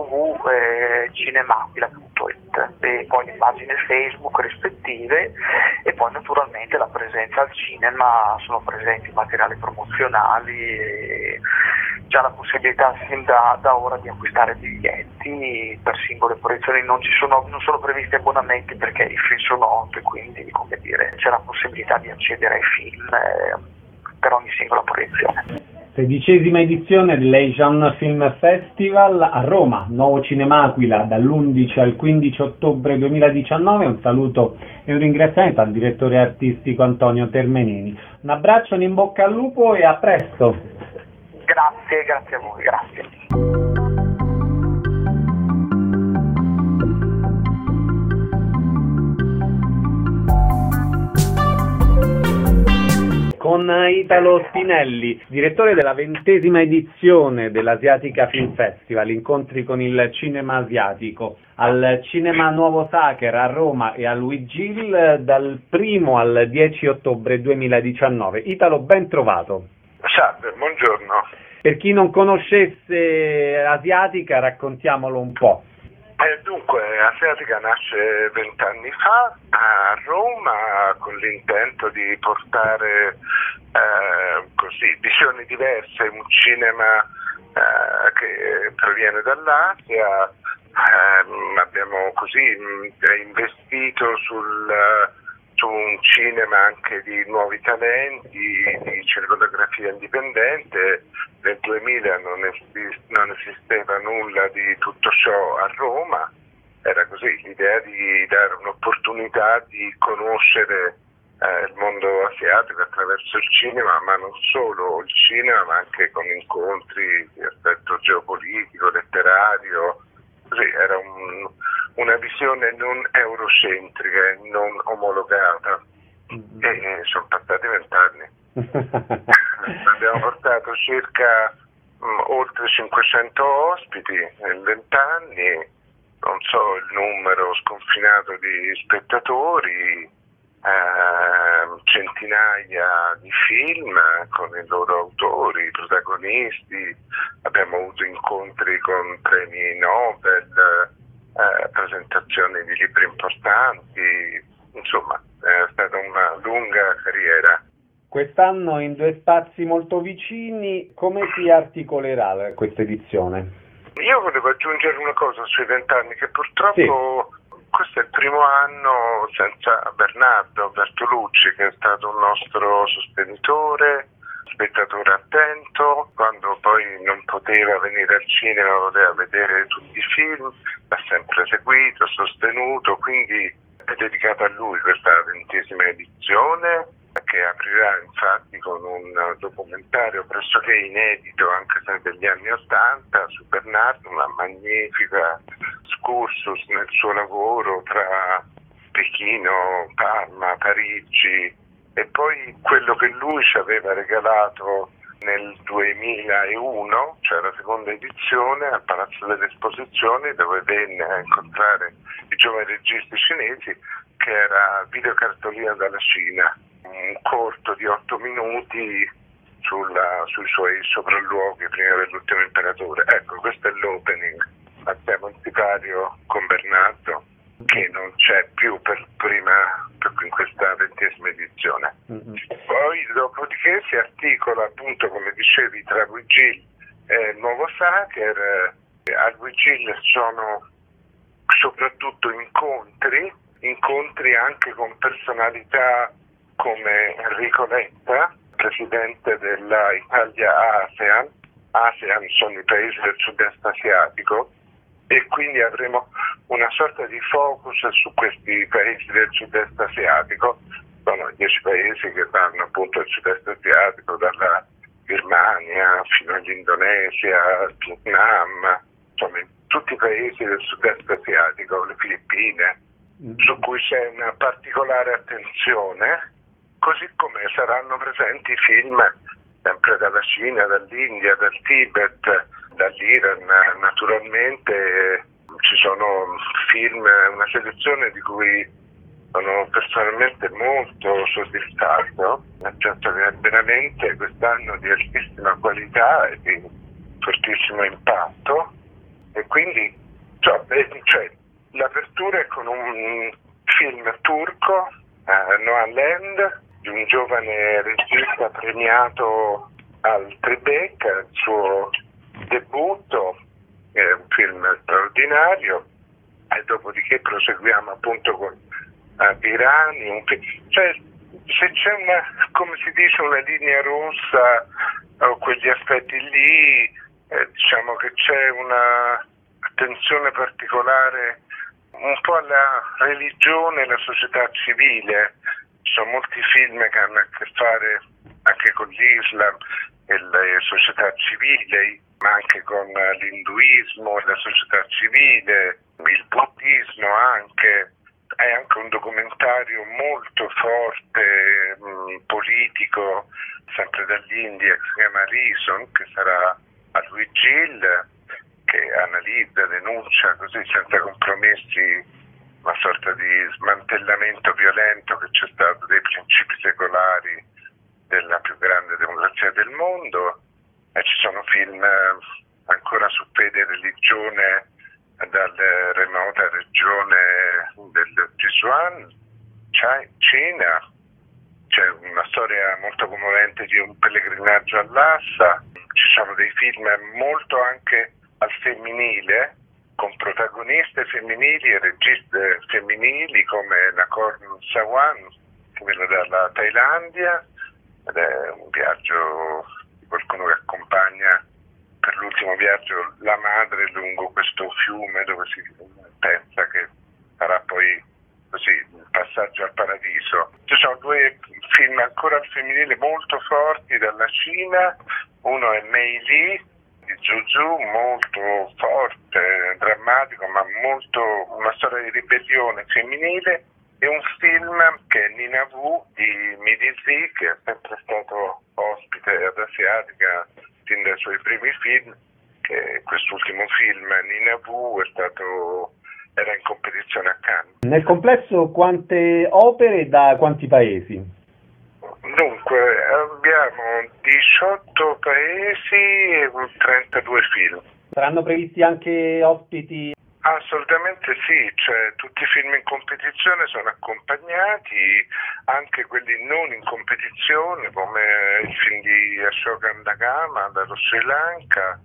www.cinemaquila.it, e poi le pagine Facebook rispettive, e poi naturalmente la presenza al cinema, sono presenti materiali promozionali e già la possibilità sin da ora di acquistare biglietti per singole proiezioni. Non sono previsti abbonamenti perché i film sono 8 e quindi, come dire, c'è la possibilità di accedere ai film per ogni singola proiezione. 16ª edizione dell'Asian Film Festival a Roma, nuovo Cinemaquila dall'11 al 15 ottobre 2019. Un saluto e un ringraziamento al direttore artistico Antonio Termenini. Un abbraccio, un in bocca al lupo e a presto. Grazie a voi, grazie. Con Italo Spinelli, direttore della 20ª edizione dell'Asiatica Film Festival, incontri con il cinema asiatico al Cinema Nuovo Sacher a Roma e a Luigil dal 1 al 10 ottobre 2019. Italo, ben trovato. Salve, buongiorno. Per chi non conoscesse Asiatica, raccontiamolo un po'. Dunque, Asiatica nasce 20 anni fa a Roma con l'intento di portare visioni diverse, un cinema che proviene dall'Asia. Abbiamo così investito su un cinema anche di nuovi talenti, di cinematografia indipendente. Nel 2000 non esisteva nulla di tutto ciò a Roma, era così l'idea di dare un'opportunità di conoscere il mondo asiatico attraverso il cinema, ma non solo il cinema, ma anche con incontri di aspetto geopolitico, letterario. Così era una visione non eurocentrica e non omologata. E sono passati 20 anni. Abbiamo portato circa oltre 500 ospiti in 20 anni, non so il numero sconfinato di spettatori, centinaia di film con i loro autori, protagonisti. Abbiamo avuto incontri con premi Nobel, presentazioni di libri importanti, insomma è stata una lunga carriera. Quest'anno in 2 spazi molto vicini, come si articolerà questa edizione? Io volevo aggiungere una cosa sui 20 anni, che purtroppo questo è il primo anno senza Bernardo Bertolucci, che è stato un nostro sostenitore, spettatore attento, quando poi non poteva venire al cinema, voleva vedere tutti i film, l'ha sempre seguito, sostenuto, quindi è dedicata a lui questa 20ª edizione, che aprirà infatti con un documentario pressoché inedito, anche se degli anni '80, su Bernardo, una magnifica excursus nel suo lavoro tra Pechino, Parma, Parigi, e poi quello che lui ci aveva regalato nel 2001, cioè la seconda edizione, al Palazzo delle Esposizioni, dove venne a incontrare i giovani registi cinesi, che era Videocartolia dalla Cina, un corto di 8 minuti sui suoi sopralluoghi prima dell'ultimo imperatore. Ecco, questo è l'opening al tema antiquario con Bernardo, che non c'è più in questa 20ª edizione. Poi dopodiché si articola, appunto, come dicevi, tra Wigil e il Nuovo Sacher. Al Wigil sono soprattutto incontri anche con personalità come Enrico Letta, presidente della Italia ASEAN. ASEAN sono i paesi del sud-est asiatico, e quindi avremo una sorta di focus su questi paesi del sud-est asiatico. Sono 10 paesi che vanno appunto al sud-est asiatico, dalla Birmania fino all'Indonesia, al Vietnam, insomma tutti i paesi del sud-est asiatico, le Filippine, su cui c'è una particolare attenzione, così come saranno presenti film sempre dalla Cina, dall'India, dal Tibet, dall'Iran. Naturalmente ci sono film, una selezione di cui sono personalmente molto soddisfatto, nel senso che è veramente quest'anno di altissima qualità e di fortissimo impatto, e quindi l'apertura è con un film turco, Noah Land, di un giovane regista premiato al Tribeca, il suo debutto, è un film straordinario, e dopodiché proseguiamo appunto con Virani, cioè se c'è come si dice, una linea rossa o quegli aspetti lì, diciamo che c'è una attenzione particolare un po' alla religione e alla società civile. Ci sono molti film che hanno a che fare anche con l'Islam e le società civili, ma anche con l'induismo e la società civile, il buddismo anche. È anche un documentario molto forte, politico, sempre dall'India, che si chiama Reason, che sarà a Wigil, che analizza, denuncia così senza compromessi una sorta di smantellamento violento che c'è stato dei principi secolari della più grande democrazia del mondo. E ci sono film ancora su fede e religione dalla remota regione del Sichuan, Cina. C'è una storia molto commovente di un pellegrinaggio a Lhasa. Ci sono dei film molto anche al femminile, con protagoniste femminili e registe femminili come Nakorn Sawan, che viene dalla Thailandia, ed è un viaggio di qualcuno che accompagna per l'ultimo viaggio la madre lungo questo fiume, dove si pensa che sarà poi così il passaggio al paradiso. Ci sono 2 film ancora al femminile molto forti dalla Cina, uno è Mei Li di Zhu, molto forte, drammatico, ma molto una storia di ribellione femminile, e un film che è Nina Wu di Midi Zi, che è sempre stato ospite ad Asiatica fin dai suoi primi film, che quest'ultimo film, Nina Wu, era in competizione a Cannes. Nel complesso quante opere da quanti paesi? Dunque, abbiamo 18 paesi e 32 film. Saranno previsti anche ospiti? Assolutamente sì, cioè tutti i film in competizione sono accompagnati, anche quelli non in competizione, come il film di Ashoka Ndagama dallo Sri Lanka.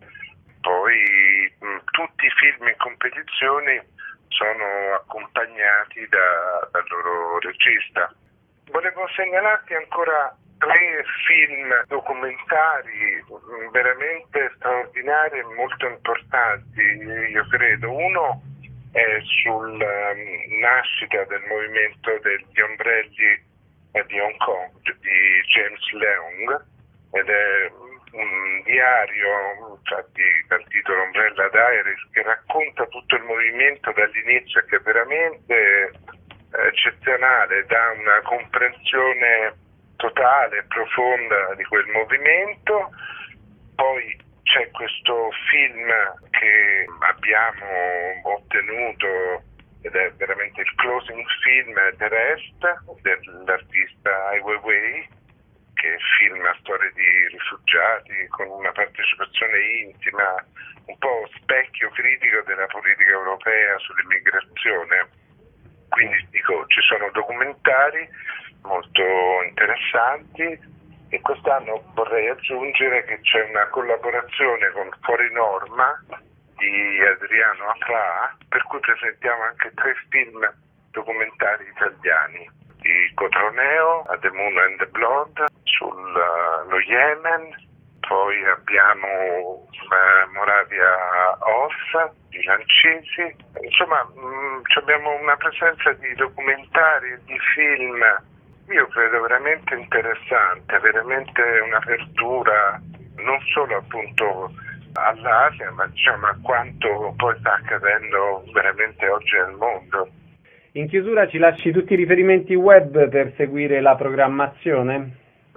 Poi tutti i film in competizione sono accompagnati dal loro regista. Volevo segnalarti ancora 3 film documentari veramente straordinari e molto importanti, io credo. Uno è sul nascita del movimento degli ombrelli di Hong Kong di James Leung, ed è un diario, infatti dal titolo Umbrella Diaries, che racconta tutto il movimento dall'inizio e che è veramente eccezionale, dà una comprensione totale e profonda di quel movimento. Poi c'è questo film che abbiamo ottenuto ed è veramente il closing film, The Rest, dell'artista Ai Weiwei, che filma storie di rifugiati con una partecipazione intima, un po' specchio critico della politica europea sull'immigrazione. Quindi dico, ci sono documentari molto interessanti, e quest'anno vorrei aggiungere che c'è una collaborazione con Fuori Norma di Adriano Afra, per cui presentiamo anche 3 film documentari italiani, di Cotroneo, A the Moon and the Blood, sullo Yemen. Poi abbiamo Moravia Ossa di Lancisi. Insomma, abbiamo una presenza di documentari e di film, io credo veramente interessante, veramente un'apertura non solo appunto all'Asia, ma diciamo a quanto poi sta accadendo veramente oggi nel mondo. In chiusura ci lasci tutti i riferimenti web per seguire la programmazione?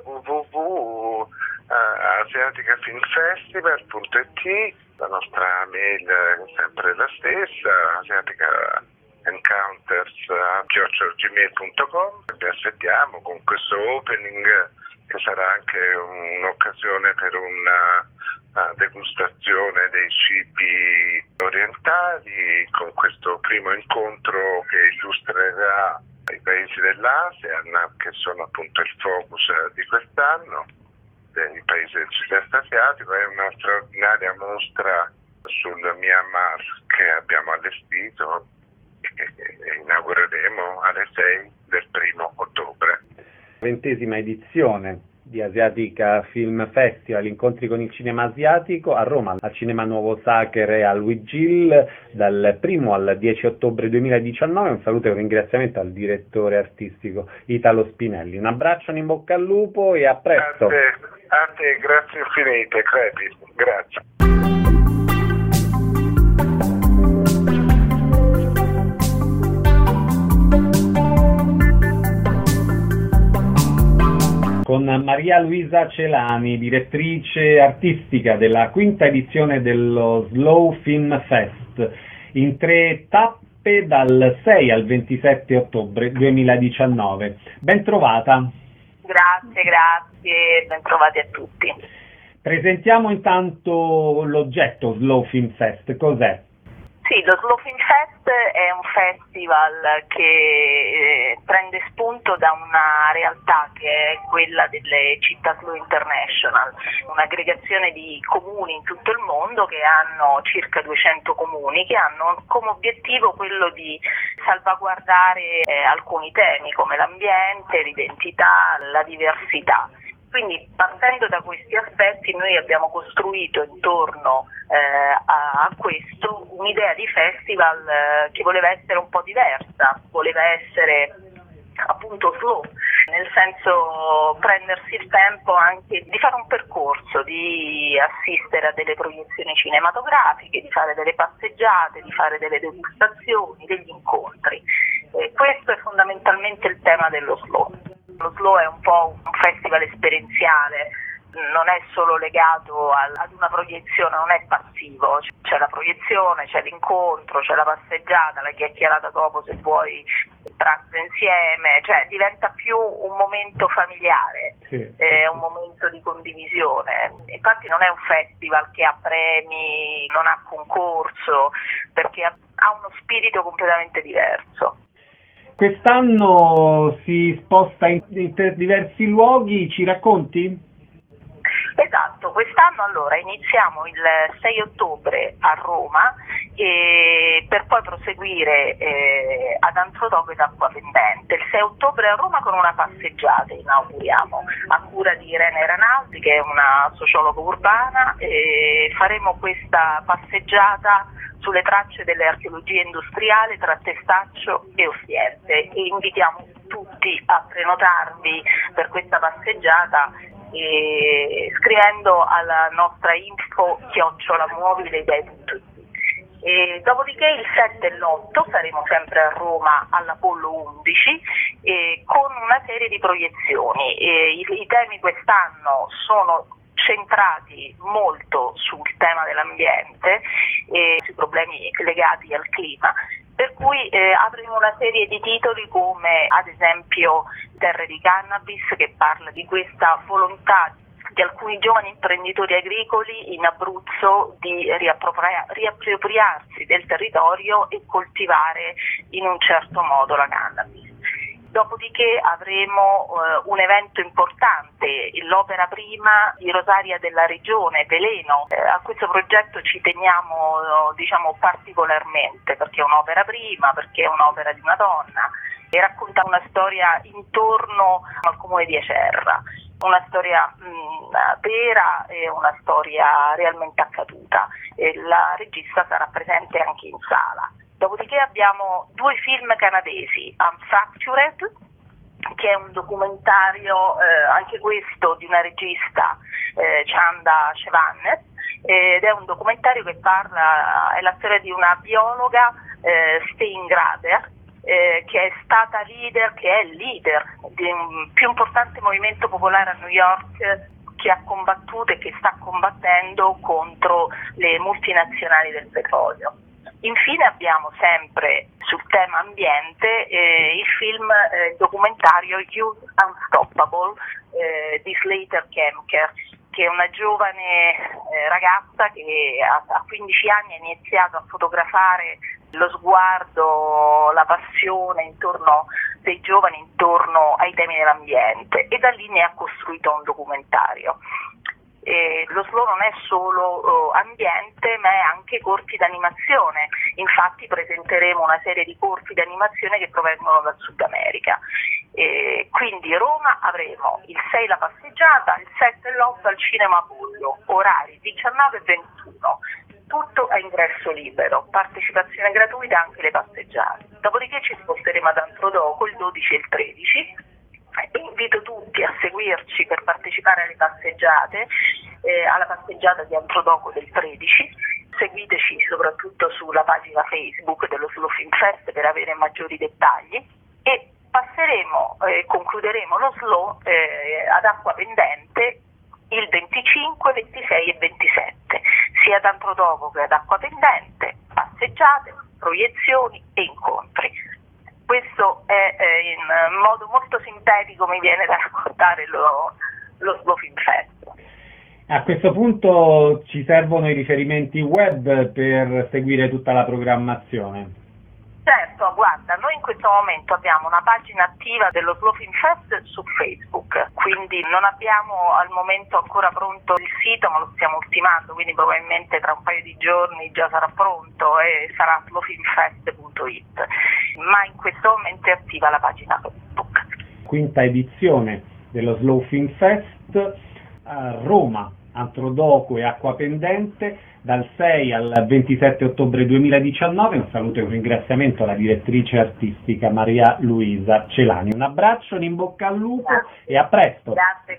www.asiaticafilmfestival.it, la nostra mail è sempre la stessa, asiaticaencounters@gmail.com. Vi aspettiamo con questo opening, che sarà anche un'occasione per una degustazione dei cibi orientali, con questo primo incontro che illustrerà i paesi dell'ASEAN, che sono appunto il focus di quest'anno, dei paesi del sud-est asiatico. È una straordinaria mostra sul Myanmar che abbiamo allestito e che inaugureremo alle 6 del 1° ottobre. 20ª edizione di Asiatica Film Festival, incontri con il cinema asiatico a Roma, al Cinema Nuovo Sacher e al Wigil, dal 1° al 10 ottobre 2019. Un saluto e un ringraziamento al direttore artistico Italo Spinelli. Un abbraccio, in bocca al lupo e a presto. A te, grazie infinite, Crepi, grazie. Con Maria Luisa Celani, direttrice artistica della 5ª edizione dello Slow Film Fest, in 3 tappe dal 6 al 27 ottobre 2019. Ben trovata. Grazie, ben trovati a tutti. Presentiamo intanto l'oggetto Slow Film Fest, cos'è? Sì, lo Slow Film Fest è un festival che prende spunto da una realtà che è quella delle città Slow International, un'aggregazione di comuni in tutto il mondo che hanno circa 200 comuni, che hanno come obiettivo quello di salvaguardare alcuni temi come l'ambiente, l'identità, la diversità. Quindi, partendo da questi aspetti, noi abbiamo costruito intorno a questo un'idea di festival che voleva essere un po' diversa, voleva essere appunto slow, nel senso prendersi il tempo anche di fare un percorso, di assistere a delle proiezioni cinematografiche, di fare delle passeggiate, di fare delle degustazioni, degli incontri. Questo è fondamentalmente il tema dello slow. Lo slow è un po' un festival esperienziale, non è solo legato ad una proiezione, non è passivo, c'è la proiezione, c'è l'incontro, c'è la passeggiata, la chiacchierata dopo se vuoi, il pranzo insieme, cioè diventa più un momento familiare, sì. Un momento di condivisione. Infatti non è un festival che ha premi, non ha concorso, perché ha uno spirito completamente diverso. Quest'anno si sposta in diversi luoghi, ci racconti? Esatto, quest'anno allora iniziamo il 6 ottobre a Roma e per poi proseguire ad Antrodoco ed Acquapendente. Il 6 ottobre a Roma con una passeggiata inauguriamo a cura di Irene Ranaldi, che è una sociologa urbana, e faremo questa passeggiata sulle tracce delle archeologie industriali tra Testaccio e Ostiente e invitiamo tutti a prenotarvi per questa passeggiata scrivendo alla nostra info@muovileidee.it. E dopodiché il 7 e l'8 saremo sempre a Roma all'Apollo 11 con una serie di proiezioni. I temi quest'anno sono centrati molto sul tema dell'ambiente e sui problemi legati al clima, per cui avremo una serie di titoli come ad esempio Terre di Cannabis, che parla di questa volontà di alcuni giovani imprenditori agricoli in Abruzzo di riappropriarsi del territorio e coltivare in un certo modo la cannabis. Dopodiché avremo un evento importante, l'opera prima di Rosaria della Regione, Veleno. A questo progetto ci teniamo particolarmente perché è un'opera prima, perché è un'opera di una donna e racconta una storia intorno al comune di Acerra, una storia vera e una storia realmente accaduta. E la regista sarà presente anche in sala. Dopodiché abbiamo 2 film canadesi, Unfractured, che è un documentario, anche questo, di una regista, Chanda Chevannes, ed è un documentario che è la storia di una biologa, Steingrader, che è stata leader di un più importante movimento popolare a New York che ha combattuto e che sta combattendo contro le multinazionali del petrolio. Infine abbiamo sempre sul tema ambiente il film documentario Youth Unstoppable di Slater Kemker, che è una giovane ragazza che a 15 anni ha iniziato a fotografare lo sguardo, la passione dei giovani intorno ai temi dell'ambiente e da lì ne ha costruito un documentario. Lo SLO non è solo ambiente, ma è anche corti d'animazione. Infatti presenteremo una serie di corti d'animazione che provengono dal Sud America. Quindi Roma avremo il 6 la passeggiata, il 7 e l'8 al Cinema Apollo, orari 19 e 21. Tutto a ingresso libero, partecipazione gratuita anche le passeggiate. Dopodiché ci sposteremo ad Antrodoco il 12 e il 13. Invito tutti a seguirci per partecipare alle passeggiate, alla passeggiata di Antrodoco del 13. Seguiteci soprattutto sulla pagina Facebook dello Slow Film Fest per avere maggiori dettagli e concluderemo lo Slow ad Acquapendente il 25, 26 e 27, sia ad Antrodoco che ad Acquapendente, passeggiate, proiezioni e incontri. Questo è in modo molto sintetico, mi viene da raccontare lo Slow Film Fest. A questo punto ci servono i riferimenti web per seguire tutta la programmazione. Certo, guarda, noi in questo momento abbiamo una pagina attiva dello Slow Film Fest su Facebook, quindi non abbiamo al momento ancora pronto il sito, ma lo stiamo ultimando, quindi probabilmente tra un paio di giorni già sarà pronto e sarà slowfilmfest.it, ma in questo momento è attiva la pagina Facebook. Quinta edizione dello Slow Film Fest a Roma, Antrodoco e Acquapendente, dal 6 al 27 ottobre 2019. Un saluto e un ringraziamento alla direttrice artistica Maria Luisa Celani. Un abbraccio, un in bocca al lupo. Grazie. E a presto.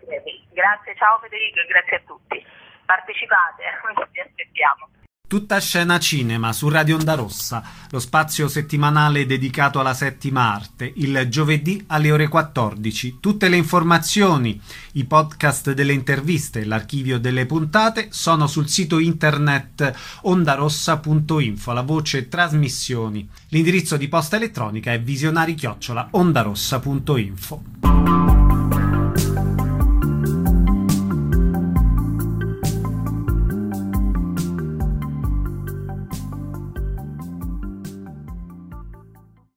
Grazie, ciao Federico e grazie a tutti. Partecipate, vi aspettiamo. Tutta scena cinema su Radio Onda Rossa, lo spazio settimanale dedicato alla settima arte, il giovedì alle ore 14. Tutte le informazioni, i podcast delle interviste e l'archivio delle puntate sono sul sito internet ondarossa.info, la voce trasmissioni. L'indirizzo di posta elettronica è visionari@ondarossa.info.